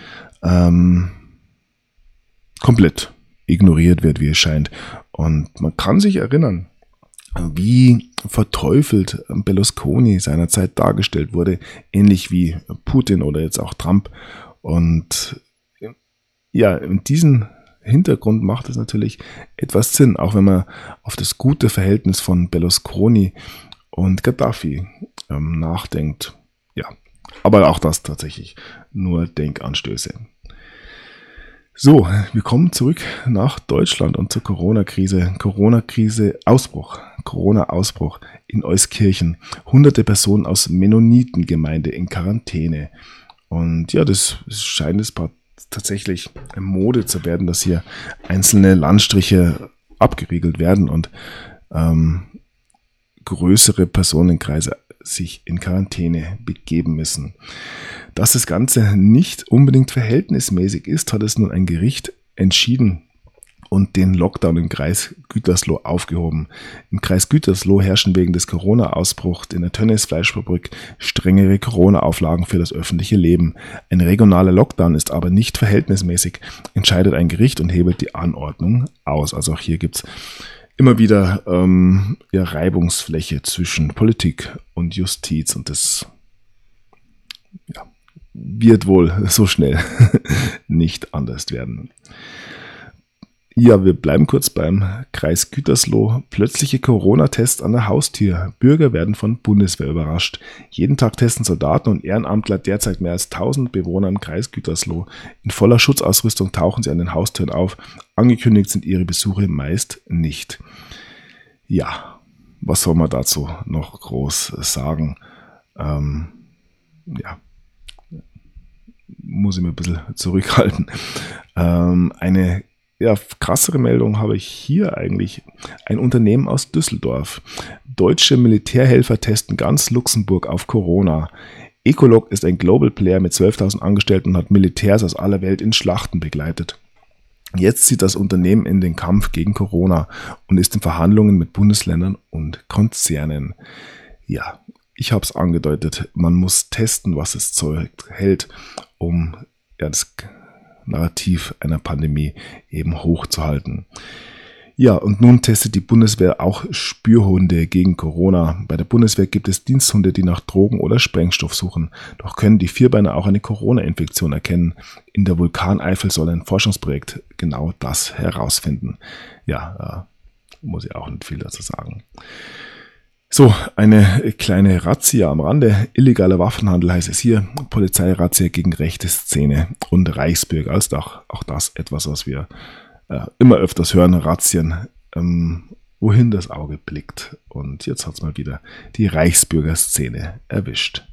komplett ignoriert wird, wie es scheint. Und man kann sich erinnern, wie verteufelt Berlusconi seinerzeit dargestellt wurde, ähnlich wie Putin oder jetzt auch Trump. Und ja, in diesen Hintergrund macht es natürlich etwas Sinn, auch wenn man auf das gute Verhältnis von Berlusconi und Gaddafi nachdenkt. Ja, aber auch das tatsächlich nur Denkanstöße. So, wir kommen zurück nach Deutschland und zur Corona-Krise. Corona-Ausbruch in Euskirchen. Hunderte Personen aus Mennonitengemeinde in Quarantäne. Und ja, das scheint es tatsächlich Mode zu werden, dass hier einzelne Landstriche abgeriegelt werden und größere Personenkreise sich in Quarantäne begeben müssen. Dass das Ganze nicht unbedingt verhältnismäßig ist, hat es nun ein Gericht entschieden und den Lockdown im Kreis Gütersloh aufgehoben. Im Kreis Gütersloh herrschen wegen des Corona-Ausbruchs in der Tönnies Fleischfabrik strengere Corona-Auflagen für das öffentliche Leben. Ein regionaler Lockdown ist aber nicht verhältnismäßig, entscheidet ein Gericht und hebelt die Anordnung aus. Also auch hier gibt es immer wieder Reibungsfläche zwischen Politik und Justiz und das wird wohl so schnell nicht anders werden. Ja, wir bleiben kurz beim Kreis Gütersloh. Plötzliche Corona-Tests an der Haustür. Bürger werden von Bundeswehr überrascht. Jeden Tag testen Soldaten und Ehrenamtler derzeit mehr als 1000 Bewohner im Kreis Gütersloh. In voller Schutzausrüstung tauchen sie an den Haustüren auf. Angekündigt sind ihre Besuche meist nicht. Ja, was soll man dazu noch groß sagen? Muss ich mir ein bisschen zurückhalten. Eine krassere Meldung habe ich hier eigentlich. Ein Unternehmen aus Düsseldorf. Deutsche Militärhelfer testen ganz Luxemburg auf Corona. Ecolog ist ein Global Player mit 12.000 Angestellten und hat Militärs aus aller Welt in Schlachten begleitet. Jetzt zieht das Unternehmen in den Kampf gegen Corona und ist in Verhandlungen mit Bundesländern und Konzernen. Ja, ich habe es angedeutet, man muss testen, was das Zeug hält, um das Narrativ einer Pandemie eben hochzuhalten. Ja, und nun testet die Bundeswehr auch Spürhunde gegen Corona. Bei der Bundeswehr gibt es Diensthunde, die nach Drogen oder Sprengstoff suchen. Doch können die Vierbeiner auch eine Corona-Infektion erkennen. In der Vulkaneifel soll ein Forschungsprojekt genau das herausfinden. Ja, muss ich auch nicht viel dazu sagen. So, eine kleine Razzia am Rande. Illegaler Waffenhandel heißt es hier. Polizeirazzia gegen rechte Szene und Reichsbürger. Also auch das etwas, was wir immer öfters hören. Razzien, wohin das Auge blickt. Und jetzt hat es mal wieder die Reichsbürgerszene erwischt.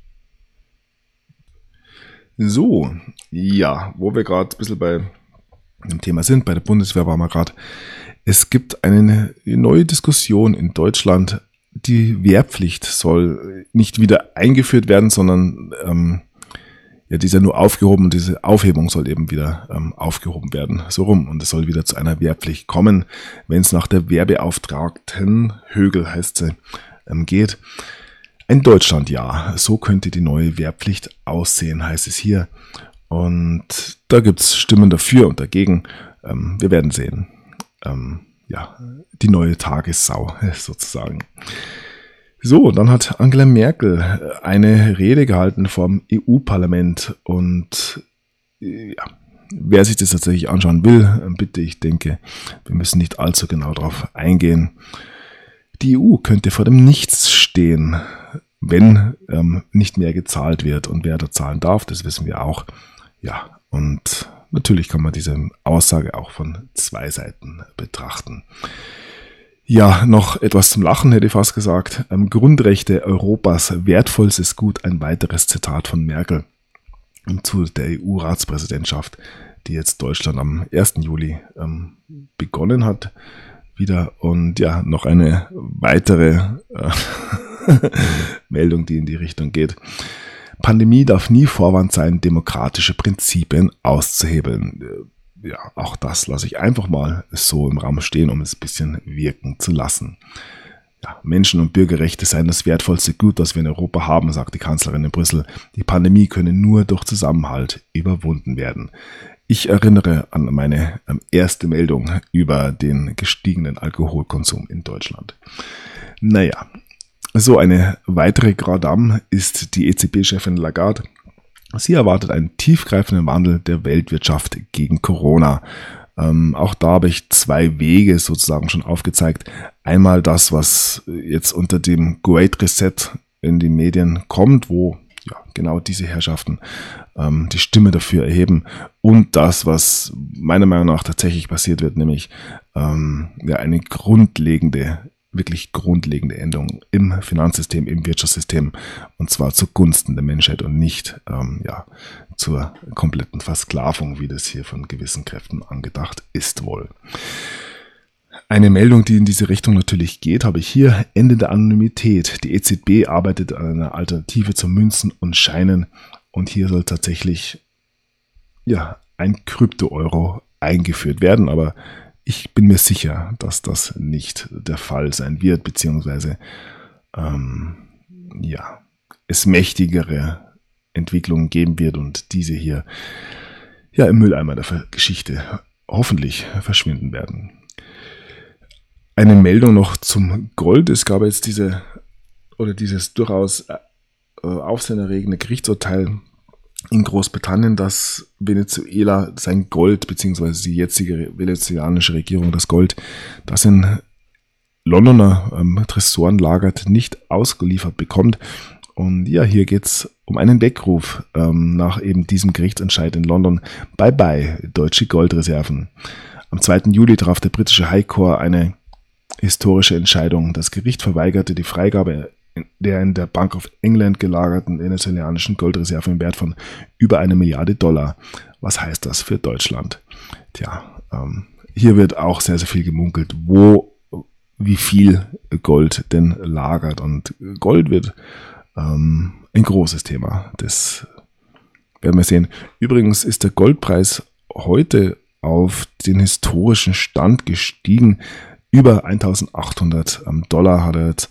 So, ja, wo wir gerade ein bisschen bei dem Thema sind, bei der Bundeswehr waren wir gerade. Es gibt eine neue Diskussion in Deutschland. Die Wehrpflicht soll nicht wieder eingeführt werden, sondern die ist ja nur aufgehoben und diese Aufhebung soll eben wieder aufgehoben werden. So rum. Und es soll wieder zu einer Wehrpflicht kommen, wenn es nach der Wehrbeauftragten, Högel heißt sie, geht. Ein Deutschlandjahr. So könnte die neue Wehrpflicht aussehen, heißt es hier. Und da gibt es Stimmen dafür und dagegen. Wir werden sehen. Die neue Tagessau sozusagen. So, dann hat Angela Merkel eine Rede gehalten vom EU-Parlament und wer sich das tatsächlich anschauen will, bitte, ich denke, wir müssen nicht allzu genau darauf eingehen. Die EU könnte vor dem Nichts stehen, wenn nicht mehr gezahlt wird und wer da zahlen darf, das wissen wir auch. Ja, und natürlich kann man diese Aussage auch von zwei Seiten betrachten. Ja, noch etwas zum Lachen, hätte ich fast gesagt. Grundrechte Europas, wertvollstes Gut, ein weiteres Zitat von Merkel zu der EU-Ratspräsidentschaft, die jetzt Deutschland am 1. Juli begonnen hat. Wieder und ja, noch eine weitere Meldung, die in die Richtung geht. Pandemie darf nie Vorwand sein, demokratische Prinzipien auszuhebeln. Ja, auch das lasse ich einfach mal so im Raum stehen, um es ein bisschen wirken zu lassen. Ja, Menschen- und Bürgerrechte seien das wertvollste Gut, das wir in Europa haben, sagt die Kanzlerin in Brüssel. Die Pandemie könne nur durch Zusammenhalt überwunden werden. Ich erinnere an meine erste Meldung über den gestiegenen Alkoholkonsum in Deutschland. Naja, so eine weitere Gradam ist die EZB-Chefin Lagarde. Sie erwartet einen tiefgreifenden Wandel der Weltwirtschaft gegen Corona. Auch da habe ich zwei Wege sozusagen schon aufgezeigt. Einmal das, was jetzt unter dem Great Reset in die Medien kommt, wo ja genau diese Herrschaften die Stimme dafür erheben. Und das, was meiner Meinung nach tatsächlich passiert wird, nämlich eine wirklich grundlegende Änderung im Finanzsystem, im Wirtschaftssystem und zwar zugunsten der Menschheit und nicht zur kompletten Versklavung, wie das hier von gewissen Kräften angedacht ist wohl. Eine Meldung, die in diese Richtung natürlich geht, habe ich hier. Ende der Anonymität. Die EZB arbeitet an einer Alternative zu Münzen und Scheinen und hier soll tatsächlich ein Krypto-Euro eingeführt werden, aber ich bin mir sicher, dass das nicht der Fall sein wird, beziehungsweise es mächtigere Entwicklungen geben wird und diese hier im Mülleimer der Geschichte hoffentlich verschwinden werden. Eine Meldung noch zum Gold. Es gab jetzt dieses durchaus aufsehenerregende Gerichtsurteil in Großbritannien, dass Venezuela sein Gold, beziehungsweise die jetzige venezuelanische Regierung das Gold, das in Londoner Tresoren lagert, nicht ausgeliefert bekommt. Und ja, hier geht es um einen Weckruf nach eben diesem Gerichtsentscheid in London. Bye bye, deutsche Goldreserven. Am 2. Juli traf der britische High Court eine historische Entscheidung. Das Gericht verweigerte die Freigabe der in der Bank of England gelagerten venezolanischen Goldreserven im Wert von über $1 Milliarde. Was heißt das für Deutschland? Tja, hier wird auch sehr, sehr viel gemunkelt, wie viel Gold denn lagert. Und Gold wird ein großes Thema. Das werden wir sehen. Übrigens ist der Goldpreis heute auf den historischen Stand gestiegen. Über $1.800 hat er jetzt.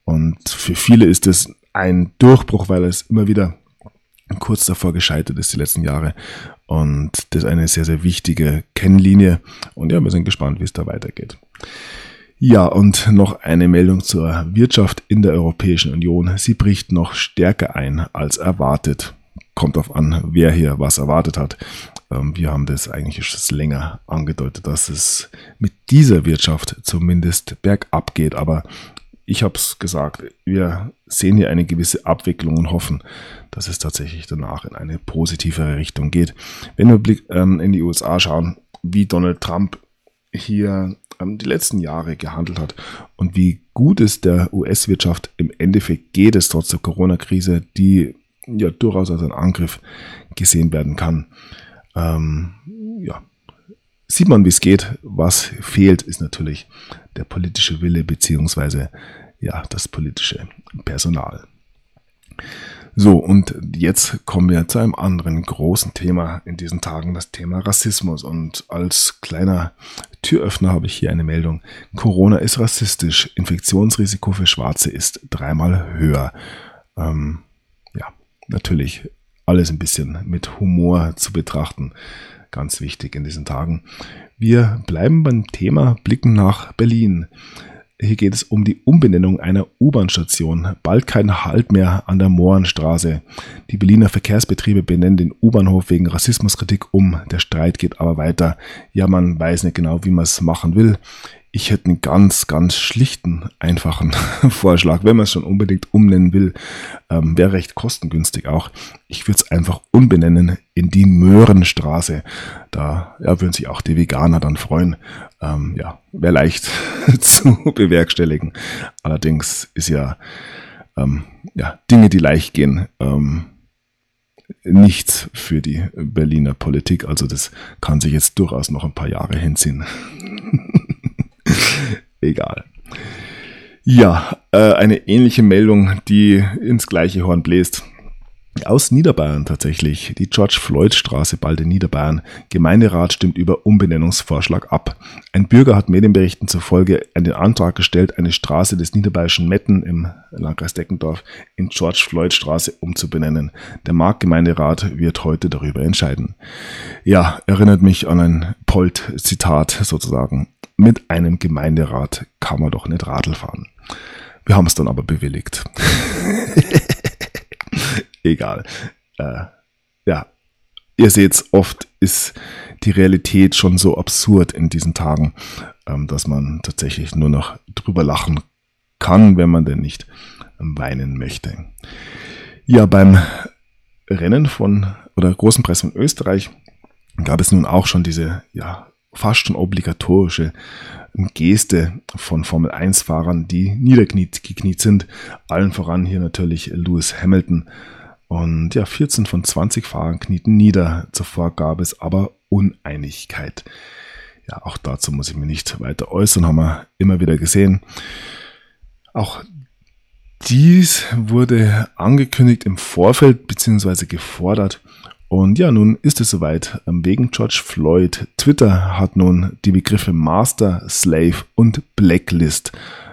Und für viele ist es ein Durchbruch, weil es immer wieder kurz davor gescheitert ist die letzten Jahre. Und das ist eine sehr, sehr wichtige Kennlinie. Und ja, wir sind gespannt, wie es da weitergeht. Ja, und noch eine Meldung zur Wirtschaft in der Europäischen Union. Sie bricht noch stärker ein als erwartet. Kommt darauf an, wer hier was erwartet hat. Wir haben das eigentlich schon länger angedeutet, dass es mit dieser Wirtschaft zumindest bergab geht. Aber ich habe es gesagt, wir sehen hier eine gewisse Abwicklung und hoffen, dass es tatsächlich danach in eine positivere Richtung geht. Wenn wir Blick in die USA schauen, wie Donald Trump hier die letzten Jahre gehandelt hat und wie gut es der US-Wirtschaft im Endeffekt geht, es trotz der Corona-Krise, die ja durchaus als ein Angriff gesehen werden kann. Sieht man, wie es geht. Was fehlt, ist natürlich der politische Wille beziehungsweise das politische Personal. So, und jetzt kommen wir zu einem anderen großen Thema in diesen Tagen, das Thema Rassismus. Und als kleiner Türöffner habe ich hier eine Meldung. Corona ist rassistisch. Infektionsrisiko für Schwarze ist 3-mal höher. Natürlich alles ein bisschen mit Humor zu betrachten. Ganz wichtig in diesen Tagen. Wir bleiben beim Thema, blicken nach Berlin. Hier geht es um die Umbenennung einer U-Bahn-Station. Bald kein Halt mehr an der Mohrenstraße. Die Berliner Verkehrsbetriebe benennen den U-Bahnhof wegen Rassismuskritik um. Der Streit geht aber weiter. Ja, man weiß nicht genau, wie man es machen will. Ich hätte einen ganz, ganz schlichten, einfachen Vorschlag, wenn man es schon unbedingt umnennen will. Wäre recht kostengünstig auch. Ich würde es einfach umbenennen in die Möhrenstraße. Da würden sich auch die Veganer dann freuen. Wäre leicht zu bewerkstelligen. Allerdings ist Dinge, die leicht gehen, nichts für die Berliner Politik. Also das kann sich jetzt durchaus noch ein paar Jahre hinziehen. Egal. Ja, eine ähnliche Meldung, die ins gleiche Horn bläst. Aus Niederbayern tatsächlich. Die George-Floyd-Straße bald in Niederbayern. Gemeinderat stimmt über Umbenennungsvorschlag ab. Ein Bürger hat Medienberichten zufolge den Antrag gestellt, eine Straße des niederbayerischen Metten im Landkreis Deckendorf in George-Floyd-Straße umzubenennen. Der Marktgemeinderat wird heute darüber entscheiden. Ja, erinnert mich an ein Polt-Zitat sozusagen. Mit einem Gemeinderat kann man doch nicht Radl fahren. Wir haben es dann aber bewilligt. Egal. Ihr seht, oft ist die Realität schon so absurd in diesen Tagen, dass man tatsächlich nur noch drüber lachen kann, wenn man denn nicht weinen möchte. Ja, beim Rennen Großen Preis von Österreich gab es nun auch schon diese, fast schon obligatorische Geste von Formel-1-Fahrern, die gekniet sind. Allen voran hier natürlich Lewis Hamilton. Und 14 von 20 Fahrern knieten nieder. Zuvor gab es aber Uneinigkeit. Ja, auch dazu muss ich mich nicht weiter äußern, haben wir immer wieder gesehen. Auch dies wurde angekündigt im Vorfeld bzw. gefordert. Und nun ist es soweit. Wegen George Floyd. Twitter hat nun die Begriffe Master, Slave und Blacklist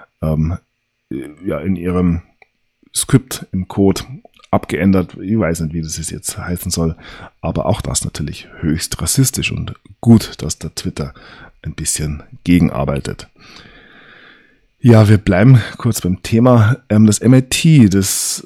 in ihrem Skript, im Code abgeändert. Ich weiß nicht, wie das jetzt heißen soll. Aber auch das natürlich höchst rassistisch und gut, dass der Twitter ein bisschen gegenarbeitet. Ja, wir bleiben kurz beim Thema. Das MIT, das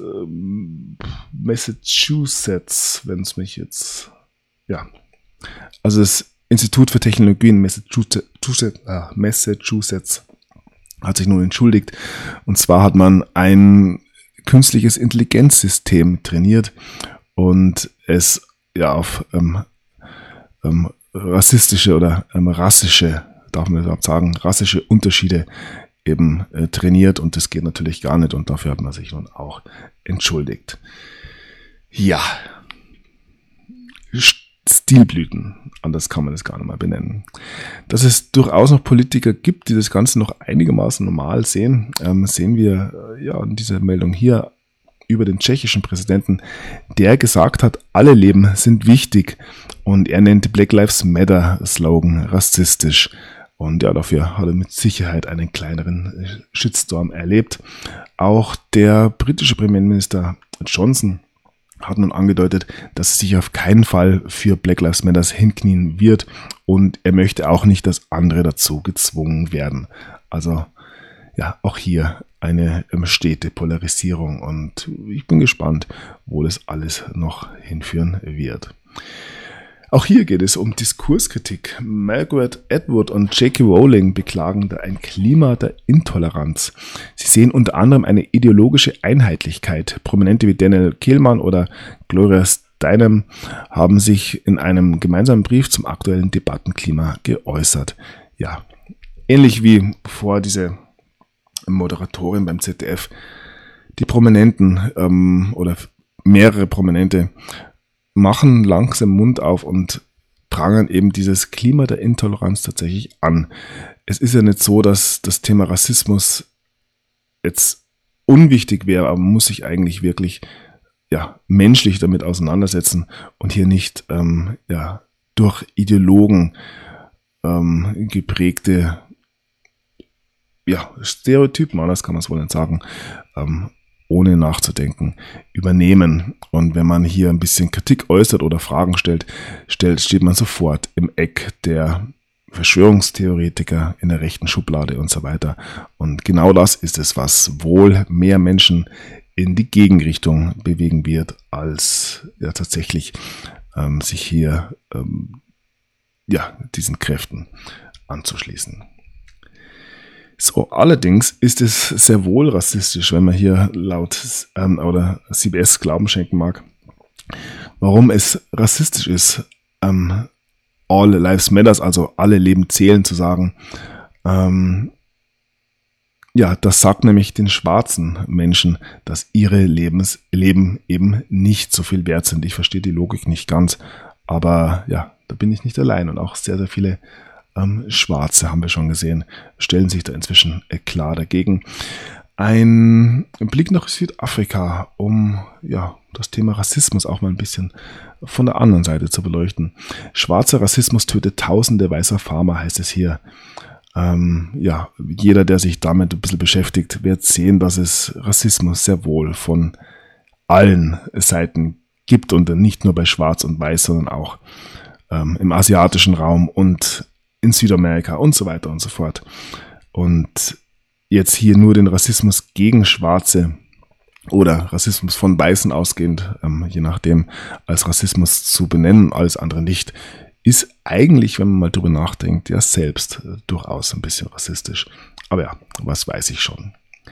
Massachusetts, wenn es mich jetzt, also das Institut für Technologie in Massachusetts hat sich nun entschuldigt. Und zwar hat man ein künstliches Intelligenzsystem trainiert und es auf rassistische oder rassische, darf man überhaupt sagen, rassische Unterschiede eben trainiert, und das geht natürlich gar nicht, und dafür hat man sich nun auch entschuldigt. Ja, Stilblüten, anders kann man das gar nicht mal benennen. Dass es durchaus noch Politiker gibt, die das Ganze noch einigermaßen normal sehen, sehen wir in dieser Meldung hier über den tschechischen Präsidenten, der gesagt hat, alle Leben sind wichtig, und er nennt Black Lives Matter Slogan rassistisch. Und ja, dafür hat er mit Sicherheit einen kleineren Shitstorm erlebt. Auch der britische Premierminister Johnson hat nun angedeutet, dass er sich auf keinen Fall für Black Lives Matter hinknien wird und er möchte auch nicht, dass andere dazu gezwungen werden. Also ja, auch hier eine stete Polarisierung und ich bin gespannt, wo das alles noch hinführen wird. Auch hier geht es um Diskurskritik. Margaret Atwood und J.K. Rowling beklagen da ein Klima der Intoleranz. Sie sehen unter anderem eine ideologische Einheitlichkeit. Prominente wie Daniel Kehlmann oder Gloria Steinem haben sich in einem gemeinsamen Brief zum aktuellen Debattenklima geäußert. Ja, ähnlich wie vor diese Moderatorin beim ZDF, die Prominenten oder mehrere Prominente machen langsam Mund auf und prangern eben dieses Klima der Intoleranz tatsächlich an. Es ist ja nicht so, dass das Thema Rassismus jetzt unwichtig wäre, aber man muss sich eigentlich wirklich menschlich damit auseinandersetzen und hier nicht durch Ideologen geprägte Stereotypen, anders kann man es wohl nicht sagen, ohne nachzudenken, übernehmen. Und wenn man hier ein bisschen Kritik äußert oder Fragen stellt, steht man sofort im Eck der Verschwörungstheoretiker in der rechten Schublade und so weiter. Und genau das ist es, was wohl mehr Menschen in die Gegenrichtung bewegen wird, als tatsächlich sich hier diesen Kräften anzuschließen. So, allerdings ist es sehr wohl rassistisch, wenn man hier laut oder CBS Glauben schenken mag. Warum es rassistisch ist, all lives matters, also alle Leben zählen zu sagen, das sagt nämlich den schwarzen Menschen, dass ihre Leben eben nicht so viel wert sind. Ich verstehe die Logik nicht ganz, aber da bin ich nicht allein und auch sehr, sehr viele Schwarze, haben wir schon gesehen, stellen sich da inzwischen klar dagegen. Ein Blick nach Südafrika, um das Thema Rassismus auch mal ein bisschen von der anderen Seite zu beleuchten. Schwarzer Rassismus tötet tausende weißer Farmer, heißt es hier. Jeder, der sich damit ein bisschen beschäftigt, wird sehen, dass es Rassismus sehr wohl von allen Seiten gibt und nicht nur bei Schwarz und Weiß, sondern auch im asiatischen Raum und in Südamerika und so weiter und so fort. Und jetzt hier nur den Rassismus gegen Schwarze oder Rassismus von Weißen ausgehend, je nachdem, als Rassismus zu benennen, alles andere nicht, ist eigentlich, wenn man mal drüber nachdenkt, ja selbst durchaus ein bisschen rassistisch. Aber was weiß ich schon.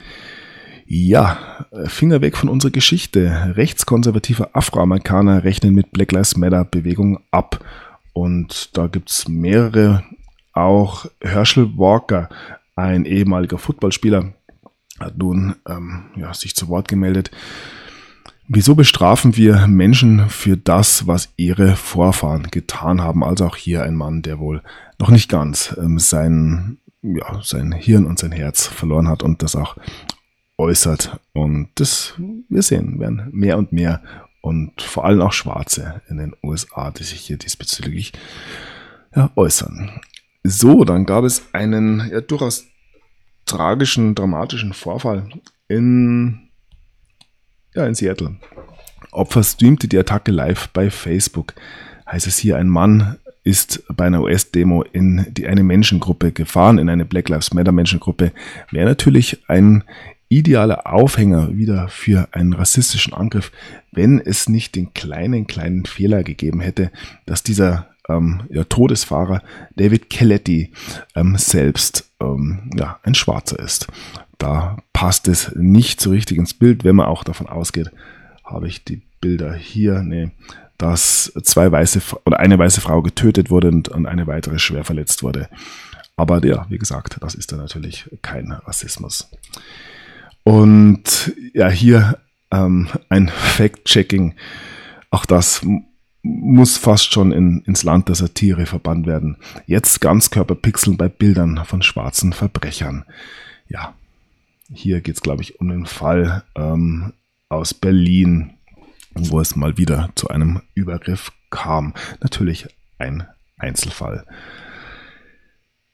Ja, Finger weg von unserer Geschichte. Rechtskonservative Afroamerikaner rechnen mit Black Lives Matter Bewegung ab. Und da gibt es mehrere. Auch Herschel Walker, ein ehemaliger Footballspieler, hat nun sich zu Wort gemeldet. Wieso bestrafen wir Menschen für das, was ihre Vorfahren getan haben? Also auch hier ein Mann, der wohl noch nicht ganz sein Hirn und sein Herz verloren hat und das auch äußert. Und wir sehen, werden mehr und mehr und vor allem auch Schwarze in den USA, die sich hier diesbezüglich äußern. So, dann gab es einen durchaus tragischen, dramatischen Vorfall in Seattle. Opfer streamte die Attacke live bei Facebook. Heißt es hier, ein Mann ist bei einer US-Demo in eine Menschengruppe gefahren, in eine Black Lives Matter Menschengruppe. Wäre natürlich ein idealer Aufhänger wieder für einen rassistischen Angriff, wenn es nicht den kleinen Fehler gegeben hätte, dass dieser Todesfahrer David Kelletti selbst ein Schwarzer ist. Da passt es nicht so richtig ins Bild, wenn man auch davon ausgeht, habe ich die Bilder hier, dass eine weiße Frau getötet wurde und eine weitere schwer verletzt wurde. Aber wie gesagt, das ist dann natürlich kein Rassismus. Und hier ein Fact-Checking, auch das muss fast schon ins Land der Satire verbannt werden. Jetzt Ganzkörperpixeln bei Bildern von schwarzen Verbrechern. Ja, hier geht es, glaube ich, um den Fall aus Berlin, wo es mal wieder zu einem Übergriff kam. Natürlich ein Einzelfall.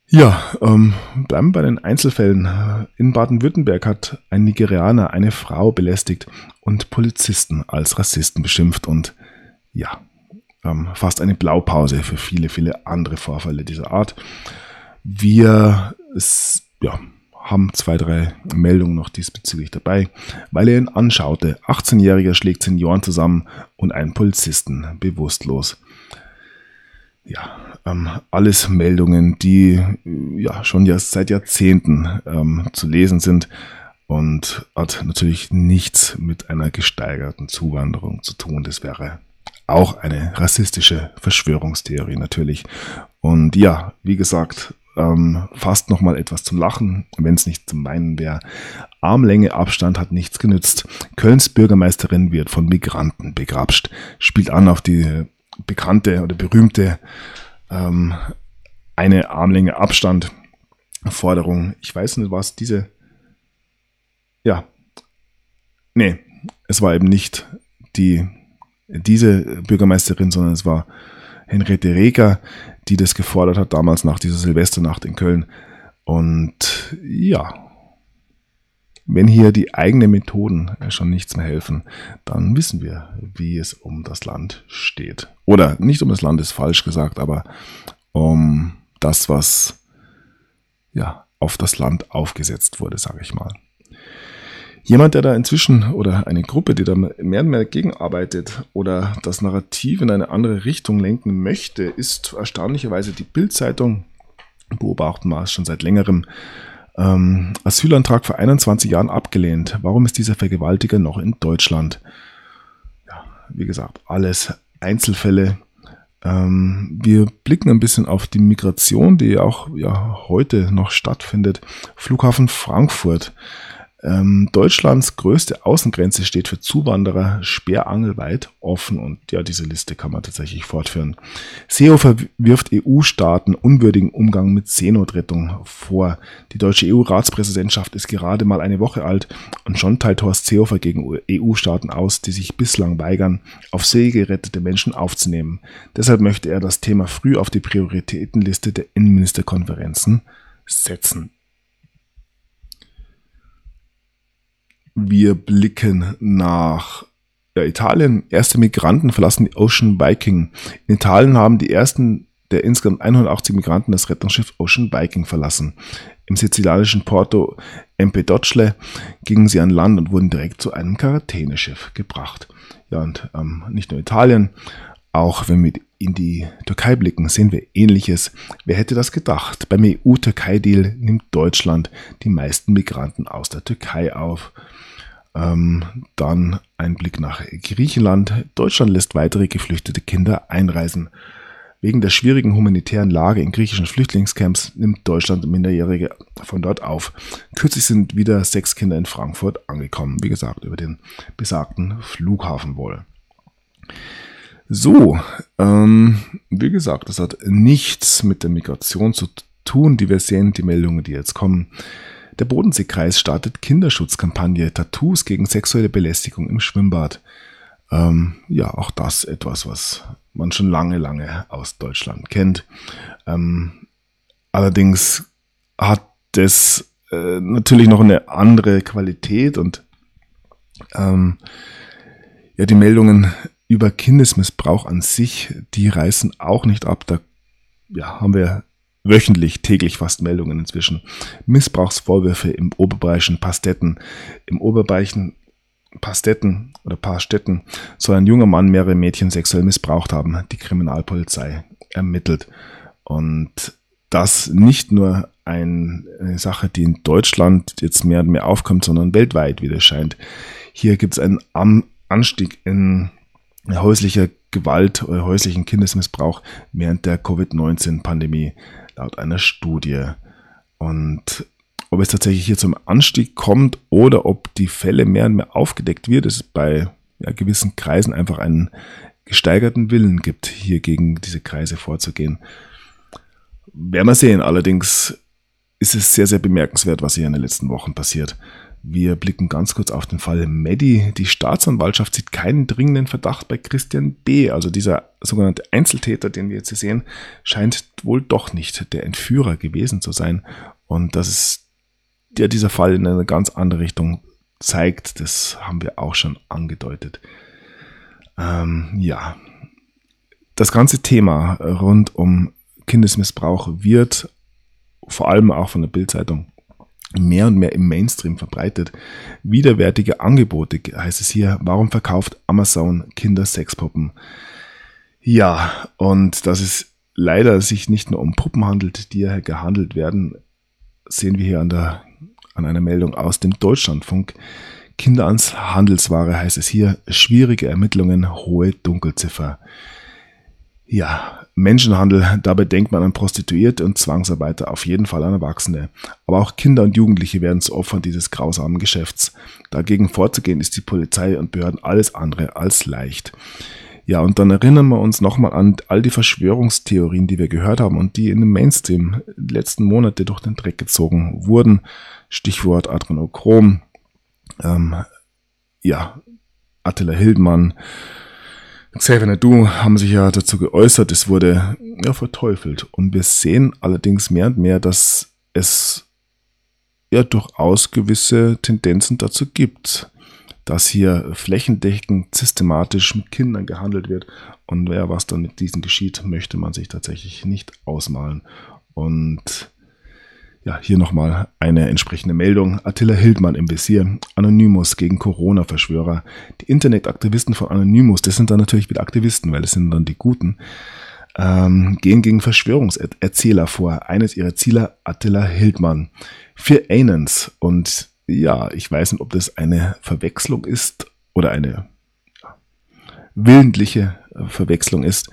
Ja, bleiben wir bei den Einzelfällen. In Baden-Württemberg hat ein Nigerianer eine Frau belästigt und Polizisten als Rassisten beschimpft und ja, fast eine Blaupause für viele, viele andere Vorfälle dieser Art. Wir haben 2, 3 Meldungen noch diesbezüglich dabei, weil er ihn anschaute. 18-Jähriger schlägt Senioren zusammen und einen Polizisten bewusstlos. Ja, alles Meldungen, die schon seit Jahrzehnten zu lesen sind und hat natürlich nichts mit einer gesteigerten Zuwanderung zu tun. Das wäre auch eine rassistische Verschwörungstheorie natürlich. Und ja, wie gesagt, fast nochmal etwas zum Lachen, wenn es nicht zum Weinen wäre. Armlänge Abstand hat nichts genützt. Kölns Bürgermeisterin wird von Migranten begrapscht. Spielt an auf die bekannte oder berühmte eine Armlänge Abstand Forderung. Ich weiß nicht, was es war eben nicht diese Bürgermeisterin, sondern es war Henriette Reker, die das gefordert hat, damals nach dieser Silvesternacht in Köln. Und ja, wenn hier die eigenen Methoden schon nichts mehr helfen, dann wissen wir, wie es um das Land steht. Oder nicht um das Land ist falsch gesagt, aber um das, was auf das Land aufgesetzt wurde, sage ich mal. Jemand, der da inzwischen oder eine Gruppe, die da mehr und mehr gegenarbeitet oder das Narrativ in eine andere Richtung lenken möchte, ist erstaunlicherweise die Bild-Zeitung. Beobachten wir es schon seit längerem. Asylantrag vor 21 Jahren abgelehnt. Warum ist dieser Vergewaltiger noch in Deutschland? Ja, wie gesagt, alles Einzelfälle. Wir blicken ein bisschen auf die Migration, die auch heute noch stattfindet. Flughafen Frankfurt. Deutschlands größte Außengrenze steht für Zuwanderer sperrangelweit offen und ja, diese Liste kann man tatsächlich fortführen. Seehofer wirft EU-Staaten unwürdigen Umgang mit Seenotrettung vor. Die deutsche EU-Ratspräsidentschaft ist gerade mal eine Woche alt und schon teilt Horst Seehofer gegen EU-Staaten aus, die sich bislang weigern, auf See gerettete Menschen aufzunehmen. Deshalb möchte er das Thema früh auf die Prioritätenliste der Innenministerkonferenzen setzen. Wir blicken nach Italien. Erste Migranten verlassen die Ocean Viking. In Italien haben die ersten der insgesamt 180 Migranten das Rettungsschiff Ocean Viking verlassen. Im sizilianischen Porto Empedocle gingen sie an Land und wurden direkt zu einem Quarantäneschiff gebracht. Ja, und nicht nur Italien, auch wenn wir in die Türkei blicken, sehen wir Ähnliches. Wer hätte das gedacht? Beim EU-Türkei-Deal nimmt Deutschland die meisten Migranten aus der Türkei auf. Dann ein Blick nach Griechenland. Deutschland lässt weitere geflüchtete Kinder einreisen. Wegen der schwierigen humanitären Lage in griechischen Flüchtlingscamps nimmt Deutschland Minderjährige von dort auf. Kürzlich sind wieder 6 Kinder in Frankfurt angekommen. Wie gesagt, über den besagten Flughafen wohl. So, wie gesagt, das hat nichts mit der Migration zu tun, die wir sehen, die Meldungen, die jetzt kommen. Der Bodenseekreis startet Kinderschutzkampagne, Tattoos gegen sexuelle Belästigung im Schwimmbad. Auch das etwas, was man schon lange aus Deutschland kennt. Allerdings hat das natürlich noch eine andere Qualität und die Meldungen über Kindesmissbrauch an sich, die reißen auch nicht ab. Da haben wir wöchentlich, täglich fast Meldungen inzwischen. Missbrauchsvorwürfe im oberbayerischen Pastetten. Im oberbayerischen Pastetten soll ein junger Mann mehrere Mädchen sexuell missbraucht haben. Die Kriminalpolizei ermittelt. Und das nicht nur eine Sache, die in Deutschland jetzt mehr und mehr aufkommt, sondern weltweit, wie das scheint. Hier gibt es einen Anstieg in häuslicher Gewalt oder häuslichen Kindesmissbrauch während der Covid-19-Pandemie laut einer Studie. Und ob es tatsächlich hier zum Anstieg kommt oder ob die Fälle mehr und mehr aufgedeckt wird, ist bei gewissen Kreisen einfach einen gesteigerten Willen gibt, hier gegen diese Kreise vorzugehen. Werden wir sehen. Allerdings ist es sehr, sehr bemerkenswert, was hier in den letzten Wochen passiert. Wir blicken ganz kurz auf den Fall Maddie. Die Staatsanwaltschaft sieht keinen dringenden Verdacht bei Christian B. Also dieser sogenannte Einzeltäter, den wir jetzt hier sehen, scheint wohl doch nicht der Entführer gewesen zu sein. Und das ist ja dieser Fall in eine ganz andere Richtung zeigt, das haben wir auch schon angedeutet. Das ganze Thema rund um Kindesmissbrauch wird vor allem auch von der Bild-Zeitung mehr und mehr im Mainstream verbreitet. Widerwärtige Angebote, heißt es hier. Warum verkauft Amazon Kindersexpuppen? Ja, und dass es leider sich nicht nur um Puppen handelt, die hier gehandelt werden, sehen wir hier an einer Meldung aus dem Deutschlandfunk. Kinder als Handelsware, heißt es hier. Schwierige Ermittlungen, hohe Dunkelziffer. Ja, Menschenhandel, dabei denkt man an Prostituierte und Zwangsarbeiter, auf jeden Fall an Erwachsene. Aber auch Kinder und Jugendliche werden zu Opfern dieses grausamen Geschäfts. Dagegen vorzugehen ist die Polizei und Behörden alles andere als leicht. Ja, und dann erinnern wir uns nochmal an all die Verschwörungstheorien, die wir gehört haben und die in dem Mainstream die letzten Monate durch den Dreck gezogen wurden. Stichwort Adrenochrom, Attila Hildmann, Xavier Naidu haben sich ja dazu geäußert, es wurde ja verteufelt. Und wir sehen allerdings mehr und mehr, dass es ja durchaus gewisse Tendenzen dazu gibt, dass hier flächendeckend systematisch mit Kindern gehandelt wird. Und was dann mit diesen geschieht, möchte man sich tatsächlich nicht ausmalen. Und ja, hier nochmal eine entsprechende Meldung. Attila Hildmann im Visier. Anonymous gegen Corona-Verschwörer. Die Internetaktivisten von Anonymous, das sind dann natürlich wieder Aktivisten, weil das sind dann die Guten, gehen gegen Verschwörungserzähler vor. Eines ihrer Ziele, Attila Hildmann. 4 Anons. Und ja, ich weiß nicht, ob das eine Verwechslung ist oder eine willentliche Verwechslung ist.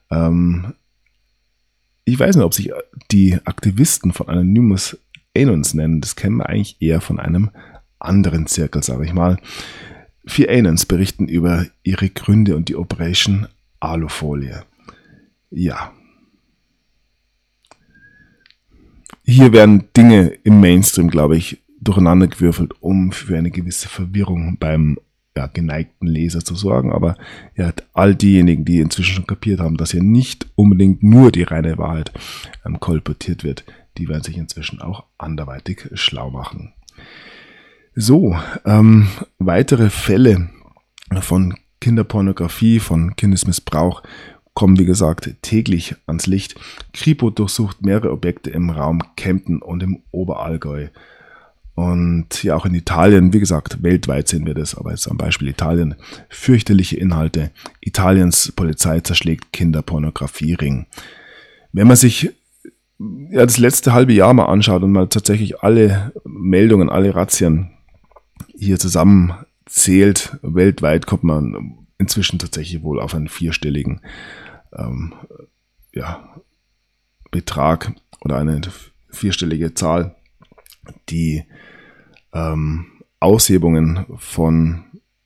Ich weiß nicht, ob sich die Aktivisten von Anonymous Anons nennen. Das kennen wir eigentlich eher von einem anderen Zirkel, sage ich mal. 4 Anons berichten über ihre Gründe und die Operation Alufolie. Ja. Hier werden Dinge im Mainstream, glaube ich, durcheinandergewürfelt, um für eine gewisse Verwirrung beim geneigten Leser zu sorgen, aber all diejenigen, die inzwischen schon kapiert haben, dass hier nicht unbedingt nur die reine Wahrheit kolportiert wird, die werden sich inzwischen auch anderweitig schlau machen. So, weitere Fälle von Kinderpornografie, von Kindesmissbrauch kommen, wie gesagt, täglich ans Licht. Kripo durchsucht mehrere Objekte im Raum Kempten und im Oberallgäu. Und ja, auch in Italien, wie gesagt, weltweit sehen wir das, aber jetzt am Beispiel Italien, fürchterliche Inhalte. Italiens Polizei zerschlägt Kinderpornografiering. Wenn man sich das letzte halbe Jahr mal anschaut und mal tatsächlich alle Meldungen, alle Razzien hier zusammenzählt, weltweit kommt man inzwischen tatsächlich wohl auf einen 4-stelligen Betrag oder eine 4-stellige Zahl, die Aushebungen von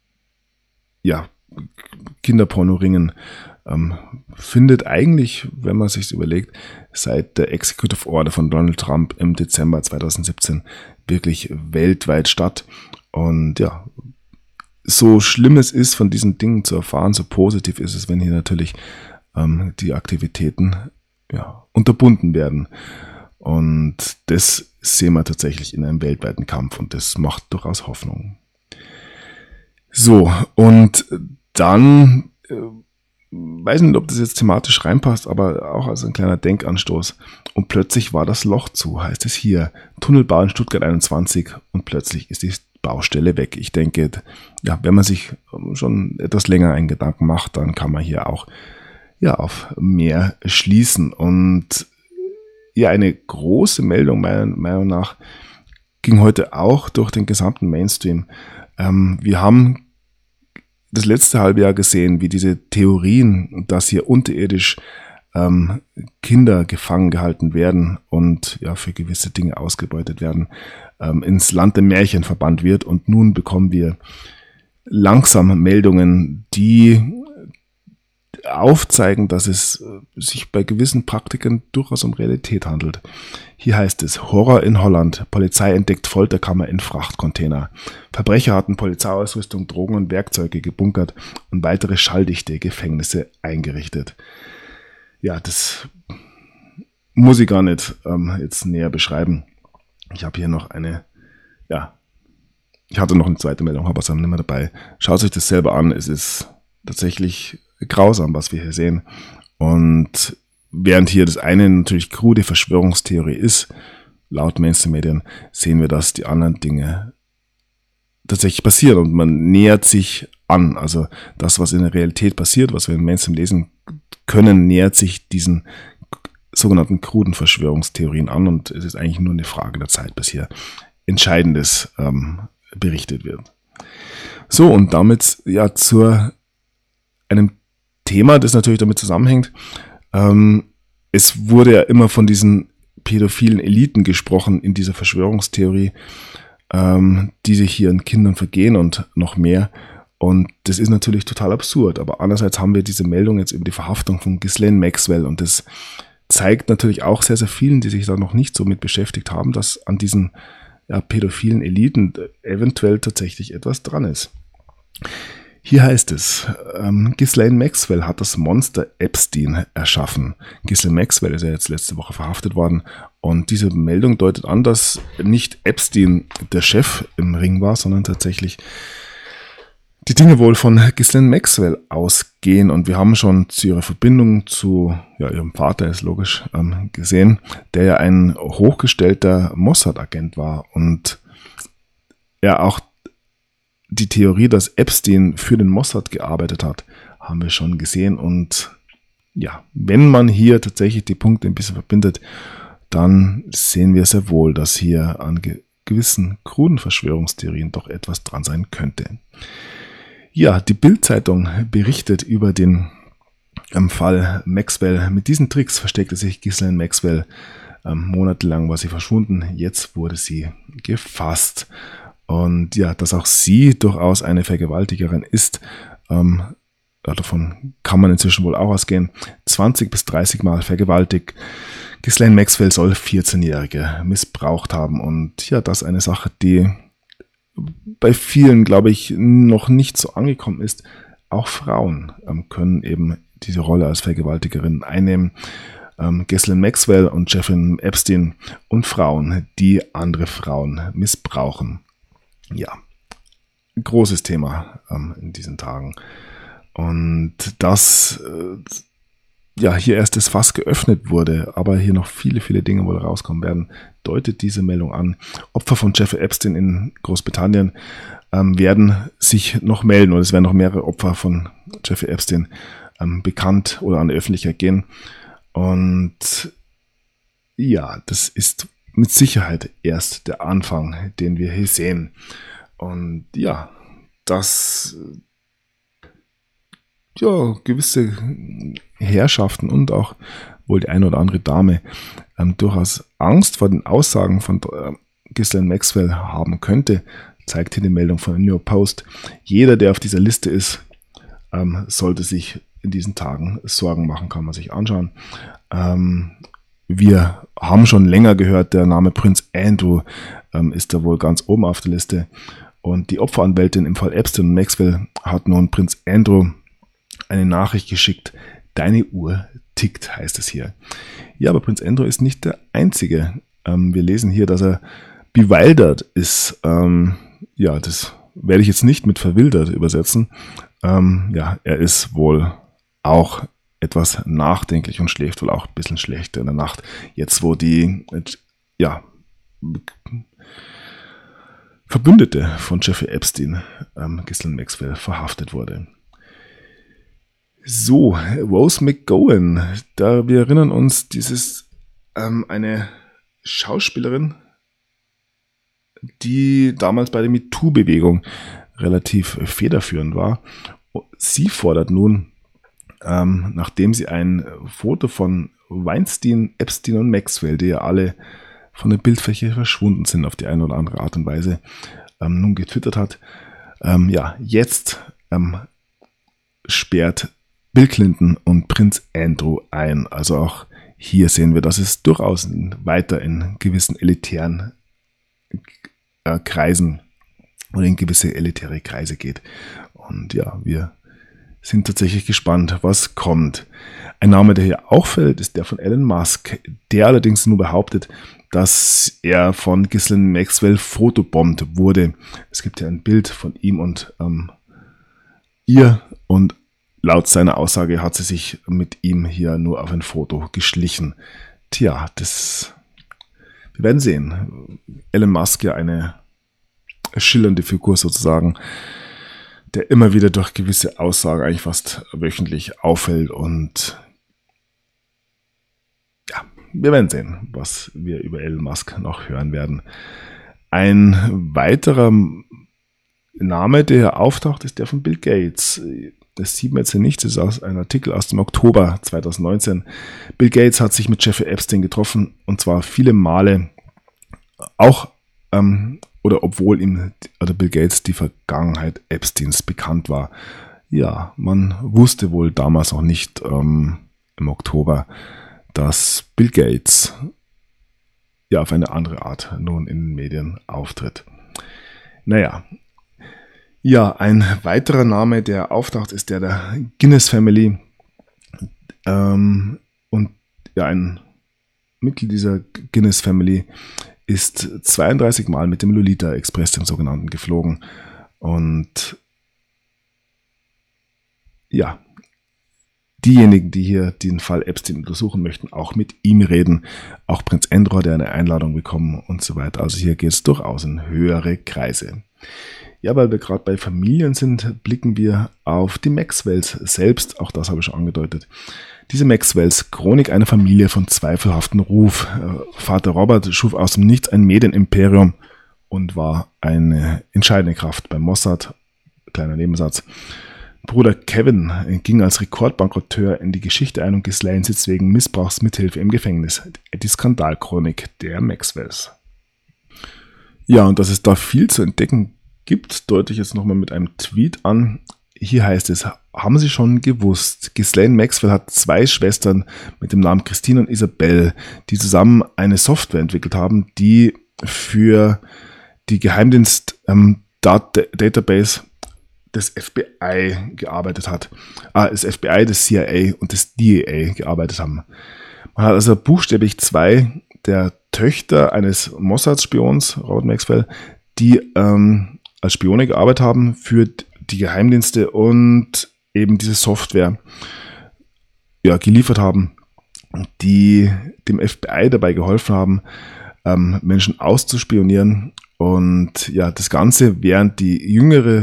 Kinderpornoringen findet eigentlich, wenn man sich überlegt, seit der Executive Order von Donald Trump im Dezember 2017 wirklich weltweit statt. Und ja, so schlimm es ist, von diesen Dingen zu erfahren, so positiv ist es, wenn hier natürlich die Aktivitäten unterbunden werden. Und das sehen wir tatsächlich in einem weltweiten Kampf und das macht durchaus Hoffnung. So, und dann, weiß nicht, ob das jetzt thematisch reinpasst, aber auch als ein kleiner Denkanstoß. Und plötzlich war das Loch zu, heißt es hier. Tunnelbau in Stuttgart 21 und plötzlich ist die Baustelle weg. Ich denke, wenn man sich schon etwas länger einen Gedanken macht, dann kann man hier auch auf mehr schließen. Und eine große Meldung meiner Meinung nach ging heute auch durch den gesamten Mainstream. Wir haben das letzte halbe Jahr gesehen, wie diese Theorien, dass hier unterirdisch Kinder gefangen gehalten werden und für gewisse Dinge ausgebeutet werden, ins Land der Märchen verbannt wird. Und nun bekommen wir langsam Meldungen, die aufzeigen, dass es sich bei gewissen Praktiken durchaus um Realität handelt. Hier heißt es: Horror in Holland. Polizei entdeckt Folterkammer in Frachtcontainer. Verbrecher hatten Polizeiausrüstung, Drogen und Werkzeuge gebunkert und weitere schalldichte Gefängnisse eingerichtet. Ja, das muss ich gar nicht jetzt näher beschreiben. Ich habe hier noch ich hatte noch eine zweite Meldung, habe es aber nicht mehr dabei. Schaut euch das selber an. Es ist tatsächlich grausam, was wir hier sehen. Und während hier das eine natürlich krude Verschwörungstheorie ist, laut Mainstream-Medien, sehen wir, dass die anderen Dinge tatsächlich passieren und man nähert sich an. Also das, was in der Realität passiert, was wir im Mainstream lesen können, nähert sich diesen sogenannten kruden Verschwörungstheorien an, und es ist eigentlich nur eine Frage der Zeit, bis hier Entscheidendes berichtet wird. So, und damit ja zu einem Thema, das natürlich damit zusammenhängt. Es wurde ja immer von diesen pädophilen Eliten gesprochen in dieser Verschwörungstheorie, die sich hier an Kindern vergehen und noch mehr. Und das ist natürlich total absurd. Aber andererseits haben wir diese Meldung jetzt über die Verhaftung von Ghislaine Maxwell, und das zeigt natürlich auch sehr, sehr vielen, die sich da noch nicht so mit beschäftigt haben, dass an diesen pädophilen Eliten eventuell tatsächlich etwas dran ist. Hier heißt es, Ghislaine Maxwell hat das Monster Epstein erschaffen. Ghislaine Maxwell ist ja jetzt letzte Woche verhaftet worden, und diese Meldung deutet an, dass nicht Epstein der Chef im Ring war, sondern tatsächlich die Dinge wohl von Ghislaine Maxwell ausgehen. Und wir haben schon zu ihrer Verbindung zu ihrem Vater, ist logisch, gesehen, der ja ein hochgestellter Mossad-Agent war. Und ja, auch die Theorie, dass Epstein für den Mossad gearbeitet hat, haben wir schon gesehen. Und ja, wenn man hier tatsächlich die Punkte ein bisschen verbindet, dann sehen wir sehr wohl, dass hier an gewissen kruden Verschwörungstheorien doch etwas dran sein könnte. Ja, die Bild-Zeitung berichtet über den Fall Maxwell. Mit diesen Tricks versteckte sich Ghislaine Maxwell. Monatelang war sie verschwunden, jetzt wurde sie gefasst. Und ja, dass auch sie durchaus eine Vergewaltigerin ist, davon kann man inzwischen wohl auch ausgehen. 20 bis 30 Mal vergewaltigt. Ghislaine Maxwell soll 14-Jährige missbraucht haben. Und ja, das ist eine Sache, die bei vielen, glaube ich, noch nicht so angekommen ist. Auch Frauen können eben diese Rolle als Vergewaltigerin einnehmen. Ghislaine Maxwell und Jeffrey Epstein und Frauen, die andere Frauen missbrauchen. Ja, großes Thema in diesen Tagen. Und dass hier erst das Fass geöffnet wurde, aber hier noch viele, viele Dinge wohl rauskommen werden, deutet diese Meldung an. Opfer von Jeffrey Epstein in Großbritannien werden sich noch melden, und es werden noch mehrere Opfer von Jeffrey Epstein bekannt oder an die Öffentlichkeit gehen. Und ja, das ist mit Sicherheit erst der Anfang, den wir hier sehen. Und ja, dass gewisse Herrschaften und auch wohl die eine oder andere Dame durchaus Angst vor den Aussagen von Ghislaine Maxwell haben könnte, zeigt hier die Meldung von der New York Post. Jeder, der auf dieser Liste ist, sollte sich in diesen Tagen Sorgen machen, kann man sich anschauen. Wir haben schon länger gehört, der Name Prinz Andrew ist da wohl ganz oben auf der Liste. Und die Opferanwältin im Fall Epstein und Maxwell hat nun Prinz Andrew eine Nachricht geschickt. Deine Uhr tickt, heißt es hier. Ja, aber Prinz Andrew ist nicht der Einzige. Wir lesen hier, dass er bewildert ist. Das werde ich jetzt nicht mit verwildert übersetzen. Er ist wohl auch etwas nachdenklich und schläft wohl auch ein bisschen schlechter in der Nacht. Jetzt, wo die Verbündete von Jeffrey Epstein, Ghislaine Maxwell, verhaftet wurde. So, Rose McGowan, wir erinnern uns, eine Schauspielerin, die damals bei der MeToo-Bewegung relativ federführend war. Sie fordert nun, nachdem sie ein Foto von Weinstein, Epstein und Maxwell, die ja alle von der Bildfläche verschwunden sind auf die eine oder andere Art und Weise, nun getwittert hat, jetzt sperrt Bill Clinton und Prinz Andrew ein. Also auch hier sehen wir, dass es durchaus weiter in gewissen elitären Kreisen oder in gewisse elitäre Kreise geht. Und ja, wir sind tatsächlich gespannt, was kommt. Ein Name, der hier auch fällt, ist der von Elon Musk, der allerdings nur behauptet, dass er von Ghislaine Maxwell fotobombt wurde. Es gibt ja ein Bild von ihm und ihr, und laut seiner Aussage hat sie sich mit ihm hier nur auf ein Foto geschlichen. Tja, wir werden sehen. Elon Musk, ja eine schillernde Figur sozusagen, der immer wieder durch gewisse Aussagen eigentlich fast wöchentlich auffällt, und ja, wir werden sehen, was wir über Elon Musk noch hören werden. Ein weiterer Name, der hier auftaucht, ist der von Bill Gates. Das sieht man jetzt hier nicht, das ist aus einem Artikel aus dem Oktober 2019. Bill Gates hat sich mit Jeffrey Epstein getroffen, und zwar viele Male, auch oder obwohl ihm oder Bill Gates die Vergangenheit Epsteins bekannt war. Ja, man wusste wohl damals noch nicht im Oktober, dass Bill Gates ja auf eine andere Art nun in den Medien auftritt. Naja, ja, ein weiterer Name, der auftaucht, ist der Guinness Family. Und ja, ein Mitglied dieser Guinness Family ist 32 Mal mit dem Lolita Express, dem sogenannten, geflogen. Und ja, diejenigen, die hier den Fall Epstein untersuchen möchten, auch mit ihm reden. Auch Prinz Andrew hat eine Einladung bekommen und so weiter. Also hier geht es durchaus in höhere Kreise. Ja, weil wir gerade bei Familien sind, blicken wir auf die Maxwells selbst. Auch das habe ich schon angedeutet. Diese Maxwells, Chronik einer Familie von zweifelhaftem Ruf. Vater Robert schuf aus dem Nichts ein Medienimperium und war eine entscheidende Kraft beim Mossad. Kleiner Nebensatz. Bruder Kevin ging als Rekordbankrotteur in die Geschichte ein und Ghislaine sitzt wegen Missbrauchs mithilfe im Gefängnis. Die Skandalchronik der Maxwells. Ja, und dass es da viel zu entdecken gibt, deute ich jetzt nochmal mit einem Tweet an. Hier heißt es: Haben Sie schon gewusst, Ghislaine Maxwell hat zwei Schwestern mit dem Namen Christine und Isabel, die zusammen eine Software entwickelt haben, die für die Geheimdienst-Database des FBI gearbeitet hat. Das FBI, das CIA und das DEA gearbeitet haben. Man hat also buchstäblich zwei der Töchter eines Mossad-Spions, Robert Maxwell, die als Spione gearbeitet haben für die Geheimdienste und eben diese Software geliefert haben, die dem FBI dabei geholfen haben, Menschen auszuspionieren. Und ja, das Ganze, während die jüngere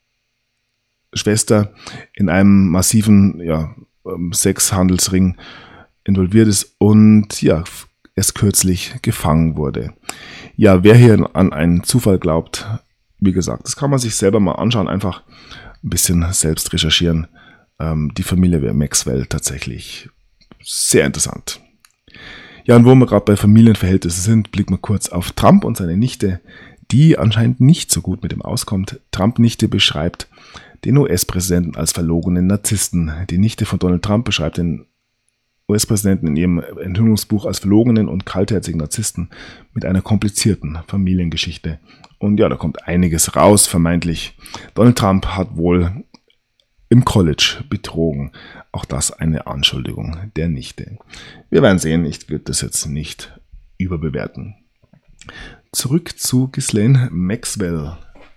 Schwester in einem massiven Sexhandelsring involviert ist und ja, erst kürzlich gefangen wurde. Ja, wer hier an einen Zufall glaubt, wie gesagt, das kann man sich selber mal anschauen, einfach ein bisschen selbst recherchieren. Die Familie Maxwell tatsächlich sehr interessant. Ja, und wo wir gerade bei Familienverhältnissen sind, blicken wir kurz auf Trump und seine Nichte, die anscheinend nicht so gut mit ihm auskommt. Trump-Nichte beschreibt den US-Präsidenten als verlogenen Narzissten. Die Nichte von Donald Trump beschreibt den US-Präsidenten in ihrem Enthüllungsbuch als verlogenen und kaltherzigen Narzissten mit einer komplizierten Familiengeschichte. Und ja, da kommt einiges raus, vermeintlich. Donald Trump hat wohl im College betrogen. Auch das eine Anschuldigung der Nichte. Wir werden sehen, ich würde das jetzt nicht überbewerten. Zurück zu Ghislaine Maxwell.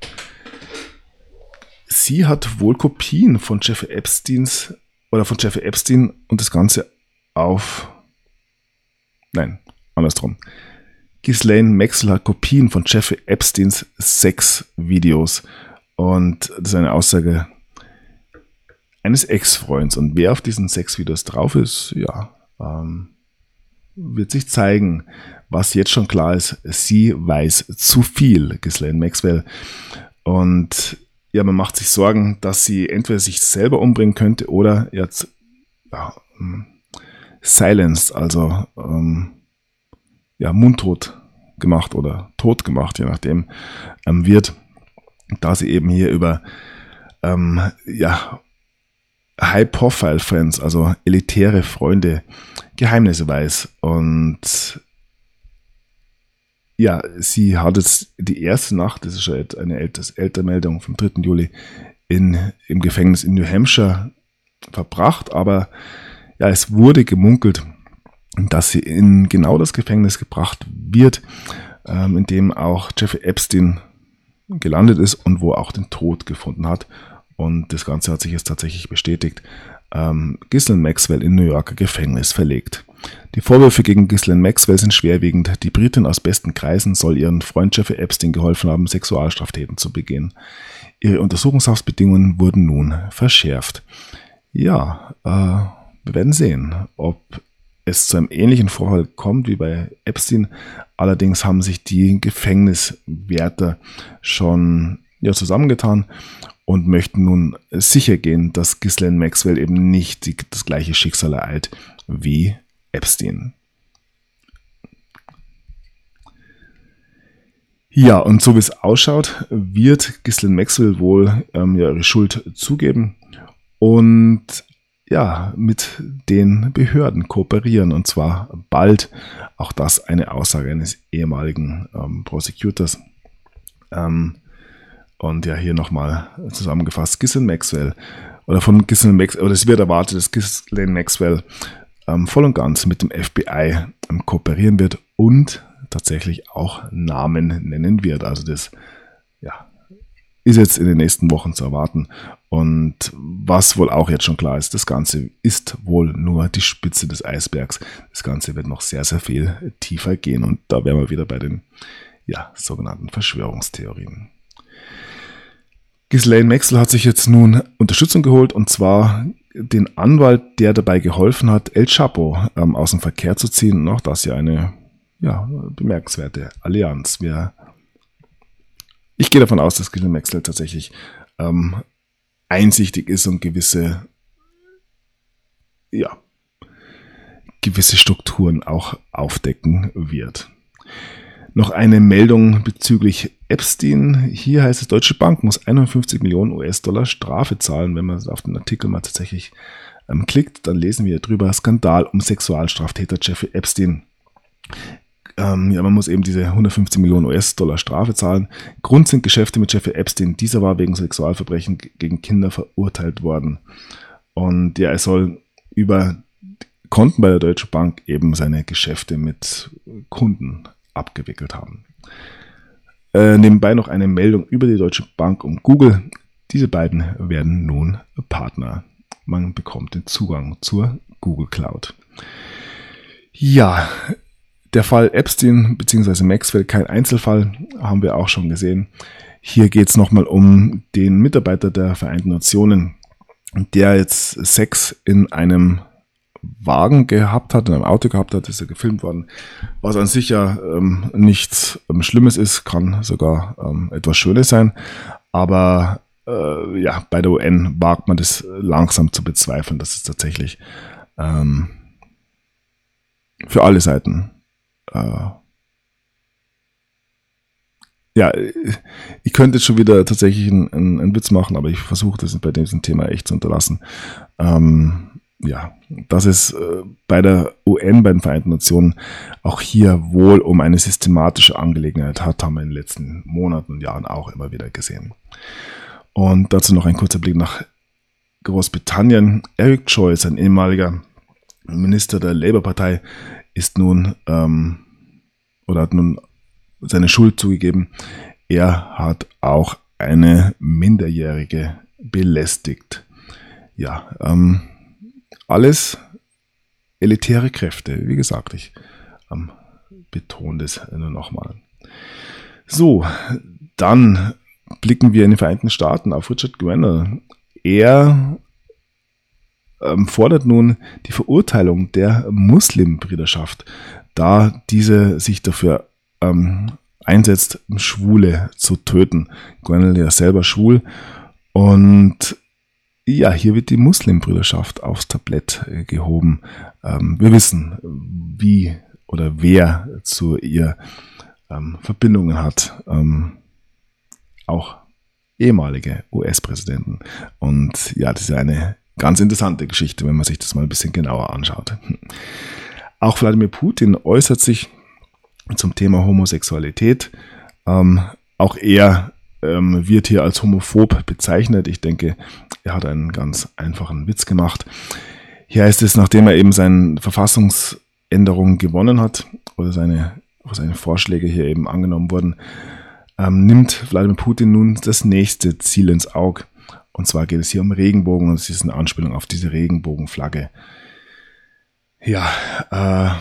Sie hat wohl Kopien von Jeffrey Epstein und das Ganze andersrum. Ghislaine Maxwell hat Kopien von Jeffrey Epsteins Sexvideos, und das ist eine Aussage eines Ex-Freunds. Und wer auf diesen Sexvideos drauf ist, wird sich zeigen. Was jetzt schon klar ist, sie weiß zu viel, Ghislaine Maxwell. Und ja, man macht sich Sorgen, dass sie entweder sich selber umbringen könnte oder jetzt silenced, also mundtot gemacht oder tot gemacht, je nachdem, wird, da sie eben hier über High-Profile-Friends, also elitäre Freunde, Geheimnisse weiß. Und ja, sie hat jetzt die erste Nacht, das ist schon eine ältere Meldung vom 3. Juli, im Gefängnis in New Hampshire verbracht. Aber ja, es wurde gemunkelt, dass sie in genau das Gefängnis gebracht wird, in dem auch Jeffrey Epstein gelandet ist und wo er auch den Tod gefunden hat. Und das Ganze hat sich jetzt tatsächlich bestätigt. Ghislaine Maxwell in New Yorker Gefängnis verlegt. Die Vorwürfe gegen Ghislaine Maxwell sind schwerwiegend. Die Britin aus besten Kreisen soll ihren Freund Jeffrey Epstein geholfen haben, Sexualstraftaten zu begehen. Ihre Untersuchungshaftbedingungen wurden nun verschärft. Ja, wir werden sehen, ob es zu einem ähnlichen Vorfall kommt wie bei Epstein. Allerdings haben sich die Gefängniswärter schon zusammengetan und möchten nun sicher gehen, dass Ghislaine Maxwell eben nicht das gleiche Schicksal ereilt wie Epstein. Ja, und so wie es ausschaut, wird Ghislaine Maxwell wohl ihre Schuld zugeben und mit den Behörden kooperieren, und zwar bald. Auch das eine Aussage eines ehemaligen Prosecutors. Und ja, hier nochmal zusammengefasst, Ghislaine Maxwell, oder es wird erwartet, dass Ghislaine Maxwell voll und ganz mit dem FBI kooperieren wird und tatsächlich auch Namen nennen wird. Also das ist jetzt in den nächsten Wochen zu erwarten. Und was wohl auch jetzt schon klar ist, das Ganze ist wohl nur die Spitze des Eisbergs. Das Ganze wird noch sehr, sehr viel tiefer gehen. Und da wären wir wieder bei den sogenannten Verschwörungstheorien. Ghislaine Maxwell hat sich jetzt nun Unterstützung geholt, und zwar den Anwalt, der dabei geholfen hat, El Chapo aus dem Verkehr zu ziehen. Und auch das ja eine bemerkenswerte Allianz. Ich gehe davon aus, dass Ghislaine Maxwell tatsächlich einsichtig ist und gewisse Strukturen auch aufdecken wird. Noch eine Meldung bezüglich Epstein. Hier heißt es, Deutsche Bank muss 51 Millionen US-Dollar Strafe zahlen. Wenn man auf den Artikel mal tatsächlich klickt, dann lesen wir drüber: Skandal um Sexualstraftäter Jeffrey Epstein. Man muss eben diese 150 Millionen US-Dollar Strafe zahlen. Grund sind Geschäfte mit Jeffrey Epstein. Dieser war wegen Sexualverbrechen gegen Kinder verurteilt worden. Und er soll über Konten bei der Deutschen Bank eben seine Geschäfte mit Kunden abgewickelt haben. Nebenbei noch eine Meldung über die Deutsche Bank und Google. Diese beiden werden nun Partner. Man bekommt den Zugang zur Google Cloud. Ja, der Fall Epstein bzw. Maxwell, kein Einzelfall, haben wir auch schon gesehen. Hier geht es nochmal um den Mitarbeiter der Vereinten Nationen, der jetzt Sex in einem Wagen gehabt hat, in einem Auto gehabt hat, ist er gefilmt worden, was an sich ja nichts Schlimmes ist, kann sogar etwas Schönes sein, aber bei der UN wagt man das langsam zu bezweifeln, dass es tatsächlich für alle Seiten ich könnte jetzt schon wieder tatsächlich einen Witz machen, aber ich versuche das bei diesem Thema echt zu unterlassen. Dass es bei der UN, bei den Vereinten Nationen, auch hier wohl um eine systematische Angelegenheit hat, haben wir in den letzten Monaten und Jahren auch immer wieder gesehen. Und dazu noch ein kurzer Blick nach Großbritannien. Eric Joyce, ein ehemaliger Minister der Labour-Partei, hat nun seine Schuld zugegeben. Er hat auch eine Minderjährige belästigt. Alles elitäre Kräfte. Wie gesagt, ich betone das nur nochmal. So, dann blicken wir in den Vereinigten Staaten auf Richard Grenell. Er fordert nun die Verurteilung der Muslimbrüderschaft, da diese sich dafür einsetzt, Schwule zu töten. Grenell ja selber schwul. Und hier wird die Muslimbrüderschaft aufs Tablett gehoben. Wir wissen, wie oder wer zu ihr Verbindungen hat. Auch ehemalige US-Präsidenten. Und das ist eine ganz interessante Geschichte, wenn man sich das mal ein bisschen genauer anschaut. Auch Wladimir Putin äußert sich zum Thema Homosexualität. Auch er wird hier als homophob bezeichnet. Ich denke, er hat einen ganz einfachen Witz gemacht. Hier heißt es, nachdem er eben seine Verfassungsänderung gewonnen hat oder seine Vorschläge hier eben angenommen wurden, nimmt Wladimir Putin nun das nächste Ziel ins Auge. Und zwar geht es hier um Regenbogen und es ist eine Anspielung auf diese Regenbogenflagge. Ja,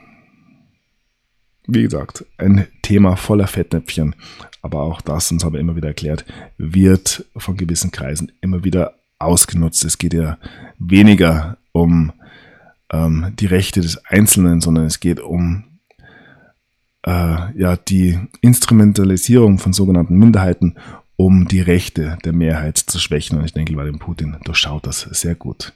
wie gesagt, ein Thema voller Fettnäpfchen, aber auch das, uns habe ich immer wieder erklärt, wird von gewissen Kreisen immer wieder ausgenutzt. Es geht ja weniger um die Rechte des Einzelnen, sondern es geht um die Instrumentalisierung von sogenannten Minderheiten, um die Rechte der Mehrheit zu schwächen. Und ich denke, Wladimir Putin durchschaut das sehr gut.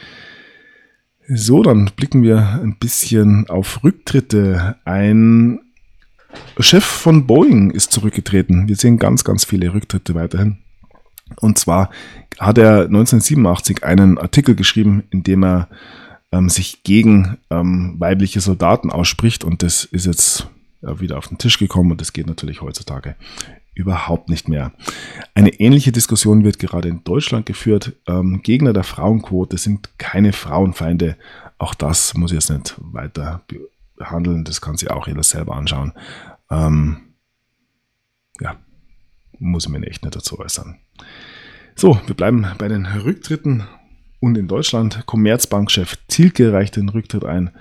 So, dann blicken wir ein bisschen auf Rücktritte. Ein Chef von Boeing ist zurückgetreten. Wir sehen ganz, ganz viele Rücktritte weiterhin. Und zwar hat er 1987 einen Artikel geschrieben, in dem er sich gegen weibliche Soldaten ausspricht. Und das ist jetzt wieder auf den Tisch gekommen und das geht natürlich heutzutage überhaupt nicht mehr. Eine ähnliche Diskussion wird gerade in Deutschland geführt. Gegner der Frauenquote sind keine Frauenfeinde. Auch das muss ich jetzt nicht weiter behandeln. Das kann sich auch jeder selber anschauen. Muss ich mir echt nicht dazu äußern. So, wir bleiben bei den Rücktritten und in Deutschland. Commerzbank-Chef Thielke reicht den Rücktritt ein.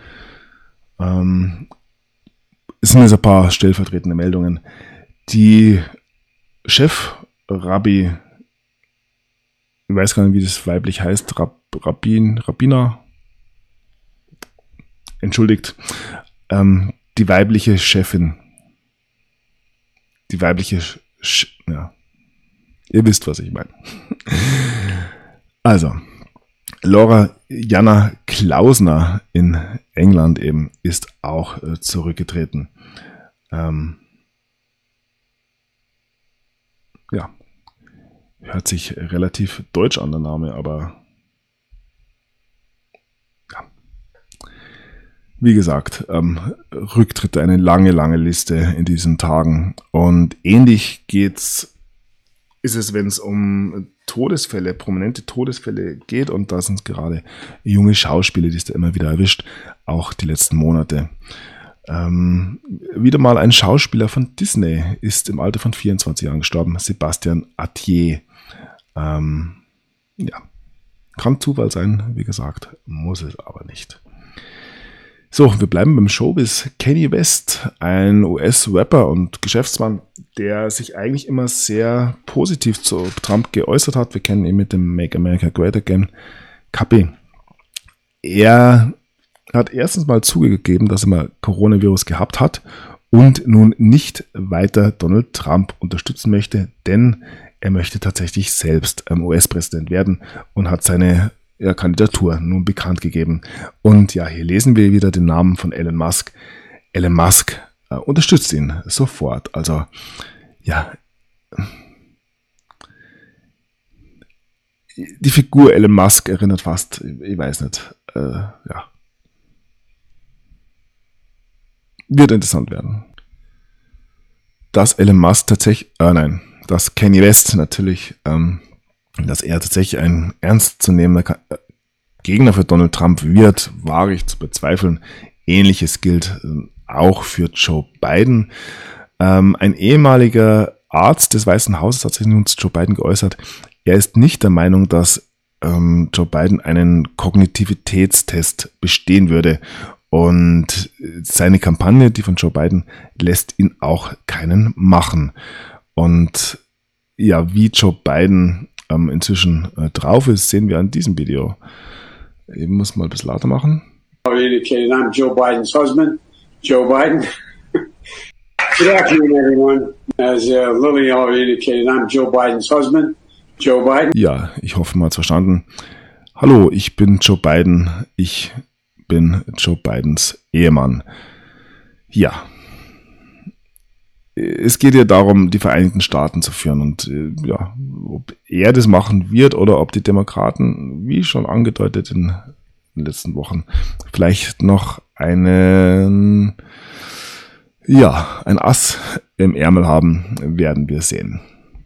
Es sind jetzt ein paar stellvertretende Meldungen. Die Chef-Rabbi, ich weiß gar nicht, wie das weiblich heißt, Rabbiner, entschuldigt, die weibliche Chefin, ihr wisst, was ich meine. Also, Laura Jana Klausner in England eben ist auch zurückgetreten. Hört sich relativ deutsch an, der Name, aber ja. Wie gesagt, Rücktritte, eine lange, lange Liste in diesen Tagen. Und ähnlich ist es, wenn es um Todesfälle, prominente Todesfälle geht. Und da sind gerade junge Schauspieler, die es da immer wieder erwischt, auch die letzten Monate. Wieder mal ein Schauspieler von Disney ist im Alter von 24 Jahren gestorben, Sebastian Attier. Kann Zufall sein, wie gesagt, muss es aber nicht. So, wir bleiben beim Showbiz. Kanye West, ein US-Rapper und Geschäftsmann, der sich eigentlich immer sehr positiv zu Trump geäußert hat. Wir kennen ihn mit dem Make America Great Again Campaign. Er hat erstens mal zugegeben, dass er mal Coronavirus gehabt hat und nun nicht weiter Donald Trump unterstützen möchte, denn er möchte tatsächlich selbst US-Präsident werden und hat seine Kandidatur nun bekannt gegeben. Und ja, hier lesen wir wieder den Namen von Elon Musk. Elon Musk unterstützt ihn sofort. Also ja, die Figur Elon Musk erinnert fast, ich weiß nicht, wird interessant werden. Dass Elon Musk tatsächlich, dass Kanye West natürlich, dass er tatsächlich ein ernstzunehmender Gegner für Donald Trump wird, wage ich zu bezweifeln. Ähnliches gilt auch für Joe Biden. Ein ehemaliger Arzt des Weißen Hauses hat sich nun zu Joe Biden geäußert. Er ist nicht der Meinung, dass Joe Biden einen Kognitivitätstest bestehen würde. Und seine Kampagne, die von Joe Biden, lässt ihn auch keinen machen. Und ja, wie Joe Biden inzwischen drauf ist, sehen wir an diesem Video. Ich muss mal ein bisschen lauter machen. I'm Joe Biden's husband, Joe Biden. Good afternoon, everyone. As Lily already indicated, I'm Joe Biden's husband, Joe Biden. Ja, ich hoffe, man hat es verstanden. Hallo, ich bin Joe Biden. Ich bin Joe Bidens Ehemann. Ja. es geht ja darum, die Vereinigten Staaten zu führen und ja, ob er das machen wird oder ob die Demokraten, wie schon angedeutet in den letzten Wochen, vielleicht noch ein Ass im Ärmel haben, werden wir sehen.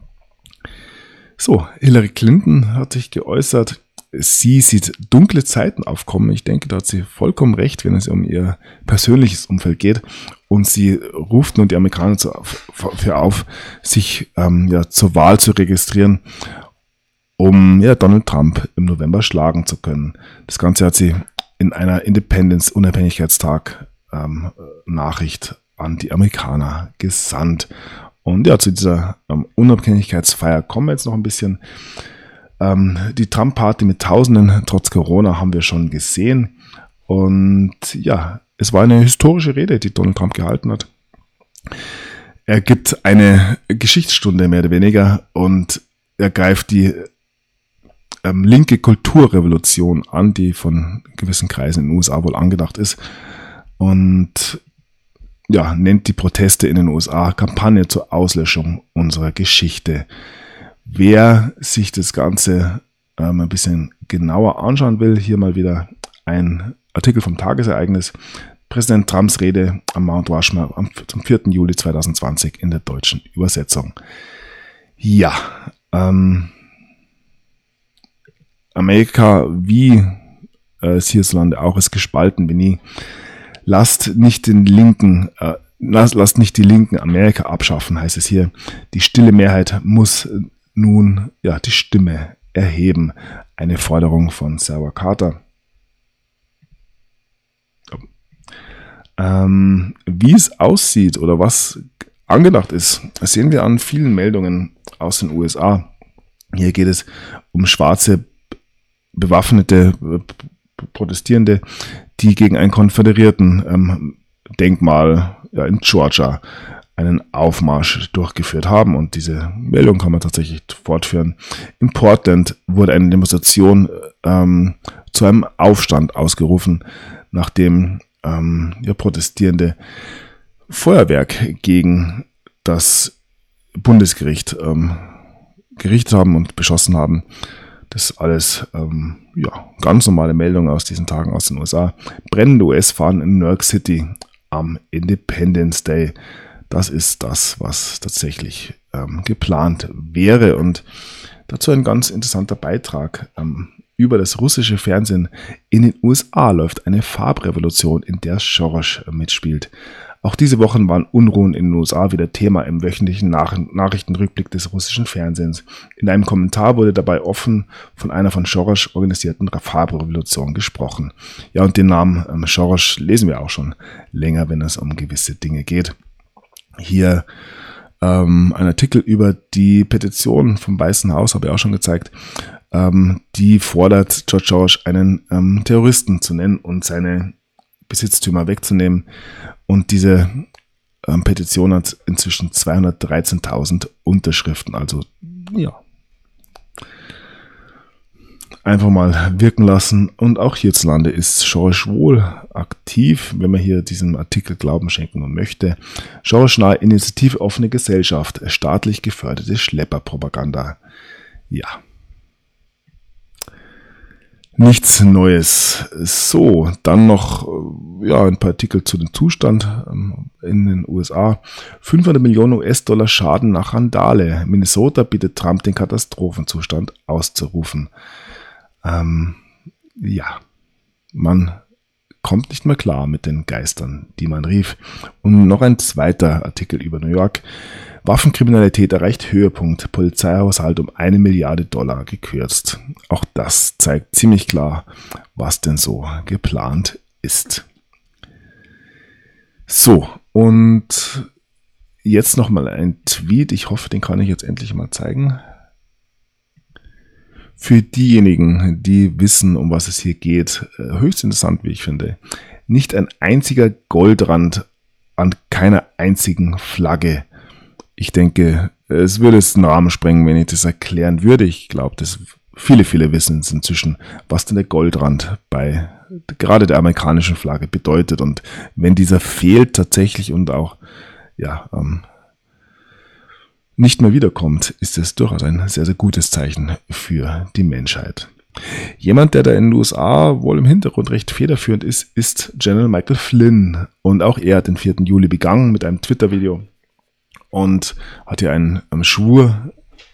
So, Hillary Clinton hat sich geäußert, sie sieht dunkle Zeiten aufkommen. Ich denke, da hat sie vollkommen recht, wenn es um ihr persönliches Umfeld geht. Und sie ruft nun die Amerikaner dafür auf, sich zur Wahl zu registrieren, um Donald Trump im November schlagen zu können. Das Ganze hat sie in einer Unabhängigkeitstag Nachricht an die Amerikaner gesandt. Und ja, zu dieser Unabhängigkeitsfeier kommen wir jetzt noch ein bisschen. Die Trump-Party mit Tausenden trotz Corona haben wir schon gesehen. Und ja, es war eine historische Rede, die Donald Trump gehalten hat. Er gibt eine Geschichtsstunde mehr oder weniger und er greift die linke Kulturrevolution an, die von gewissen Kreisen in den USA wohl angedacht ist. Und ja, nennt die Proteste in den USA Kampagne zur Auslöschung unserer Geschichte. Wer sich das Ganze ein bisschen genauer anschauen will, hier mal wieder ein Artikel vom Tagesereignis. Präsident Trumps Rede am Mount Rushmore zum 4. Juli 2020 in der deutschen Übersetzung. Ja, Amerika, wie es hierzulande auch ist, gespalten wie nie. Lasst nicht die Linken Amerika abschaffen, heißt es hier. Die stille Mehrheit muss nun die Stimme erheben. Eine Forderung von Sarah Carter. Wie es aussieht oder was angedacht ist, sehen wir an vielen Meldungen aus den USA. Hier geht es um schwarze, bewaffnete Protestierende, die gegen ein Konföderierten-Denkmal in Georgia einen Aufmarsch durchgeführt haben. Und diese Meldung kann man tatsächlich fortführen. In Portland wurde eine Demonstration zu einem Aufstand ausgerufen, nachdem Protestierende Feuerwerk gegen das Bundesgericht gerichtet haben und beschossen haben. Das alles ganz normale Meldungen aus diesen Tagen aus den USA. Brennende US-Fahnen in New York City am Independence Day. Das ist das, was tatsächlich geplant wäre. Und dazu ein ganz interessanter Beitrag. Über das russische Fernsehen in den USA läuft eine Farbrevolution, in der Soros mitspielt. Auch diese Wochen waren Unruhen in den USA wieder Thema im wöchentlichen Nachrichtenrückblick des russischen Fernsehens. In einem Kommentar wurde dabei offen von einer von Soros organisierten Farbrevolution gesprochen. Ja, und den Namen Soros lesen wir auch schon länger, wenn es um gewisse Dinge geht. Hier ein Artikel über die Petition vom Weißen Haus, habe ich auch schon gezeigt, die fordert George Soros, einen Terroristen zu nennen und seine Besitztümer wegzunehmen. Und diese Petition hat inzwischen 213.000 Unterschriften. Also ja, einfach mal wirken lassen. Und auch hierzulande ist Soros wohl aktiv, wenn man hier diesem Artikel Glauben schenken möchte. Soros nahe Initiative Offene Gesellschaft, staatlich geförderte Schlepperpropaganda. Ja. Nichts Neues. So, dann noch ein paar Artikel zu dem Zustand in den USA. 500 Millionen US-Dollar Schaden nach Randale. Minnesota bittet Trump, den Katastrophenzustand auszurufen. Man kommt nicht mehr klar mit den Geistern, die man rief. Und noch ein zweiter Artikel über New York. Waffenkriminalität erreicht Höhepunkt, Polizeihaushalt um 1 Milliarde Dollar gekürzt. Auch das zeigt ziemlich klar, was denn so geplant ist. So, und jetzt nochmal ein Tweet. Ich hoffe, den kann ich jetzt endlich mal zeigen. Für diejenigen, die wissen, um was es hier geht, höchst interessant, wie ich finde. Nicht ein einziger Goldrand an keiner einzigen Flagge. Ich denke, es würde jetzt den Rahmen sprengen, wenn ich das erklären würde. Ich glaube, dass viele wissen inzwischen, was denn der Goldrand bei gerade der amerikanischen Flagge bedeutet. Und wenn dieser fehlt tatsächlich und auch nicht mehr wiederkommt, ist es durchaus ein sehr, sehr gutes Zeichen für die Menschheit. Jemand, der da in den USA wohl im Hintergrund recht federführend ist, ist General Michael Flynn. Und auch er hat den 4. Juli begangen mit einem Twitter-Video und hat hier einen Schwur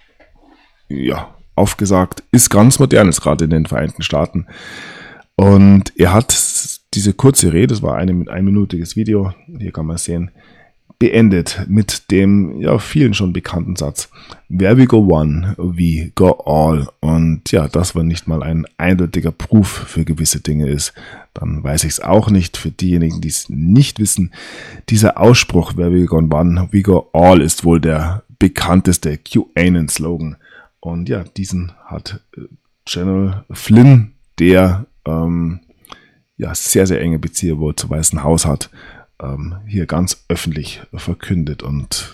aufgesagt. Ist ganz modernes, gerade in den Vereinigten Staaten. Und er hat diese kurze Rede, das war ein einminütiges Video, hier kann man sehen, beendet mit dem vielen schon bekannten Satz: Where we go one, we go all. Und ja, das war nicht mal ein eindeutiger Proof für gewisse Dinge ist, dann weiß ich es auch nicht. Für diejenigen, die es nicht wissen, dieser Ausspruch Where we go one, we go all ist wohl der bekannteste QAnon-Slogan. Und ja, diesen hat General Flynn, der sehr, sehr enge Beziehung wohl zum Weißen Haus hat, hier ganz öffentlich verkündet. Und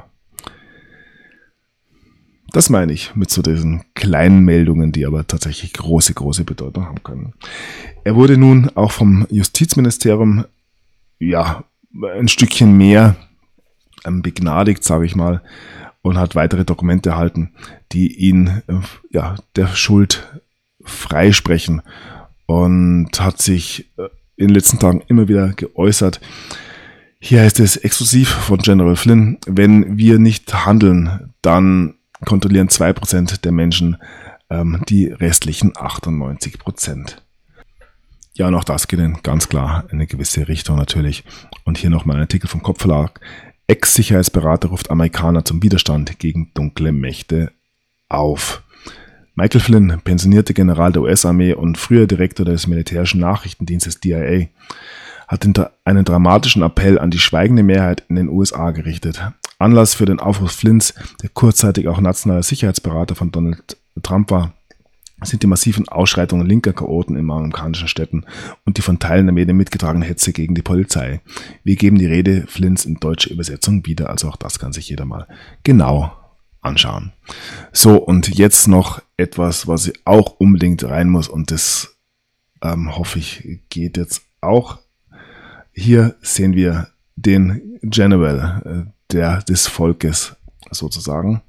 das meine ich mit so diesen kleinen Meldungen, die aber tatsächlich große, große Bedeutung haben können. Er wurde nun auch vom Justizministerium ein Stückchen mehr begnadigt, sage ich mal, und hat weitere Dokumente erhalten, die ihn der Schuld freisprechen, und hat sich in den letzten Tagen immer wieder geäußert. Hier heißt es exklusiv von General Flynn: Wenn wir nicht handeln, dann kontrollieren 2% der Menschen die restlichen 98%. Ja, und auch das geht in ganz klar in eine gewisse Richtung natürlich. Und hier nochmal ein Artikel vom Kopfverlag. Ex-Sicherheitsberater ruft Amerikaner zum Widerstand gegen dunkle Mächte auf. Michael Flynn, pensionierter General der US-Armee und früher Direktor des militärischen Nachrichtendienstes DIA, hat einen dramatischen Appell an die schweigende Mehrheit in den USA gerichtet. Anlass für den Aufruf Flynns, der kurzzeitig auch nationaler Sicherheitsberater von Donald Trump war, sind die massiven Ausschreitungen linker Chaoten in amerikanischen Städten und die von Teilen der Medien mitgetragene Hetze gegen die Polizei. Wir geben die Rede Flynns in deutsche Übersetzung wieder, also auch das kann sich jeder mal genau anschauen. So, und jetzt noch etwas, was auch unbedingt rein muss, und das hoffe ich geht jetzt auch. Hier sehen wir den General des Volkes sozusagen.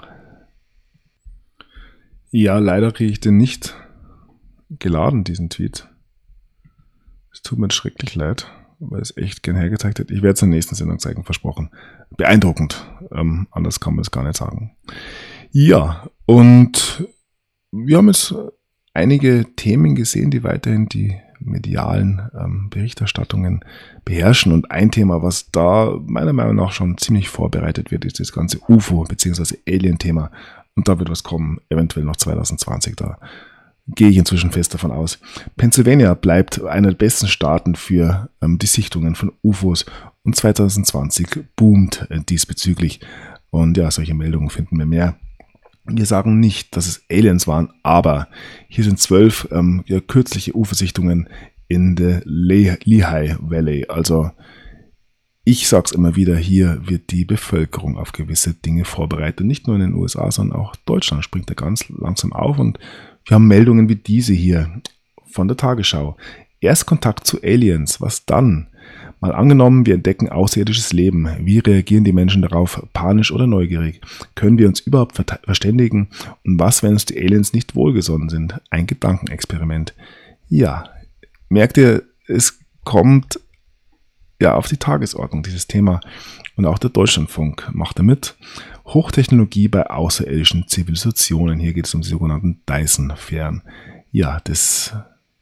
Ja, leider kriege ich den nicht geladen, diesen Tweet. Es tut mir schrecklich leid, weil es echt gern hergezeigt hat. Ich werde es in der nächsten Sendung zeigen, versprochen. Beeindruckend, anders kann man es gar nicht sagen. Ja, und wir haben jetzt einige Themen gesehen, die weiterhin die medialen Berichterstattungen beherrschen. Und ein Thema, was da meiner Meinung nach schon ziemlich vorbereitet wird, ist das ganze UFO- bzw. Alien-Thema. Und da wird was kommen, eventuell noch 2020, da gehe ich inzwischen fest davon aus. Pennsylvania bleibt einer der besten Staaten für die Sichtungen von UFOs und 2020 boomt diesbezüglich. Und ja, solche Meldungen finden wir mehr. Wir sagen nicht, dass es Aliens waren, aber hier sind 12 kürzliche UFO-Sichtungen in der Lehigh Valley. Also ich sage es immer wieder, hier wird die Bevölkerung auf gewisse Dinge vorbereitet. Nicht nur in den USA, sondern auch Deutschland springt da ganz langsam auf. Und wir haben Meldungen wie diese hier von der Tagesschau. Erstkontakt zu Aliens, was dann? Mal angenommen, wir entdecken außerirdisches Leben. Wie reagieren die Menschen darauf? Panisch oder neugierig? Können wir uns überhaupt verständigen? Und was, wenn uns die Aliens nicht wohlgesonnen sind? Ein Gedankenexperiment. Ja, merkt ihr, es kommt auf die Tagesordnung, dieses Thema. Und auch der Deutschlandfunk macht damit. Hochtechnologie bei außerirdischen Zivilisationen. Hier geht es um die sogenannten Dyson-Sphären. Ja, das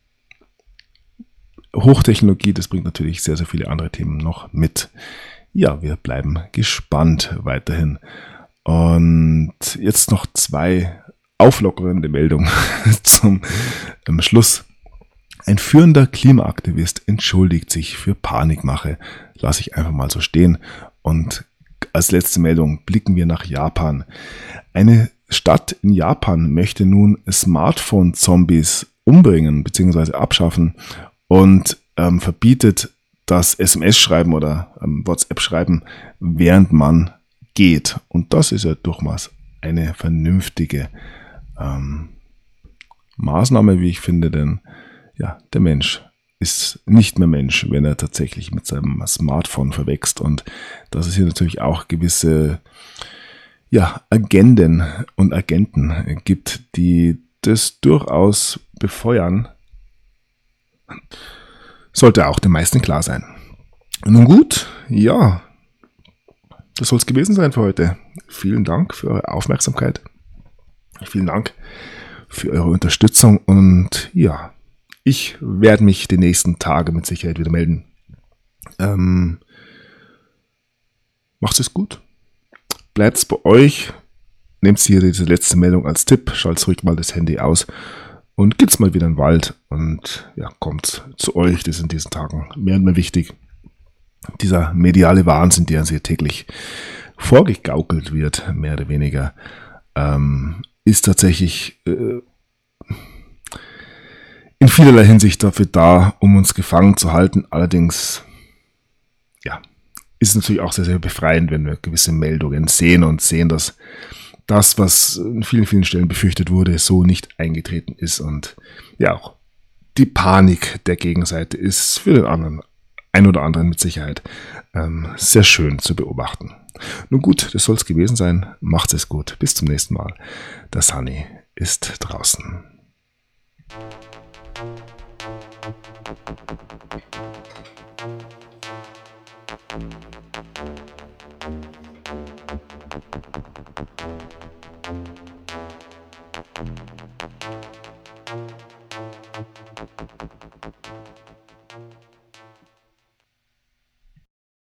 Hochtechnologie, das bringt natürlich sehr, sehr viele andere Themen noch mit. Ja, wir bleiben gespannt weiterhin. Und jetzt noch 2 auflockerende Meldungen zum Schluss. Ein führender Klimaaktivist entschuldigt sich für Panikmache. Lasse ich einfach mal so stehen. Und als letzte Meldung blicken wir nach Japan. Eine Stadt in Japan möchte nun Smartphone-Zombies umbringen bzw. abschaffen und verbietet das SMS-Schreiben oder WhatsApp-Schreiben, während man geht. Und das ist ja durchaus eine vernünftige Maßnahme, wie ich finde, denn ja, der Mensch ist nicht mehr Mensch, wenn er tatsächlich mit seinem Smartphone verwächst. Und dass es hier natürlich auch gewisse Agenden und Agenten gibt, die das durchaus befeuern, sollte auch den meisten klar sein. Nun gut, das soll es gewesen sein für heute. Vielen Dank für eure Aufmerksamkeit. Vielen Dank für eure Unterstützung und ich werde mich die nächsten Tage mit Sicherheit wieder melden. Macht es gut. Bleibt's bei euch. Nehmt hier diese letzte Meldung als Tipp. Schaltet ruhig mal das Handy aus und geht's mal wieder in den Wald und kommt zu euch. Das ist in diesen Tagen mehr und mehr wichtig. Dieser mediale Wahnsinn, der uns hier täglich vorgegaukelt wird, mehr oder weniger, ist tatsächlich in vielerlei Hinsicht dafür da, um uns gefangen zu halten. Allerdings, ist es natürlich auch sehr, sehr befreiend, wenn wir gewisse Meldungen sehen und sehen, dass das, was in vielen, vielen Stellen befürchtet wurde, so nicht eingetreten ist. Und auch die Panik der Gegenseite ist für den einen oder anderen mit Sicherheit sehr schön zu beobachten. Nun gut, das soll es gewesen sein. Macht es gut. Bis zum nächsten Mal. Der Sunny ist draußen.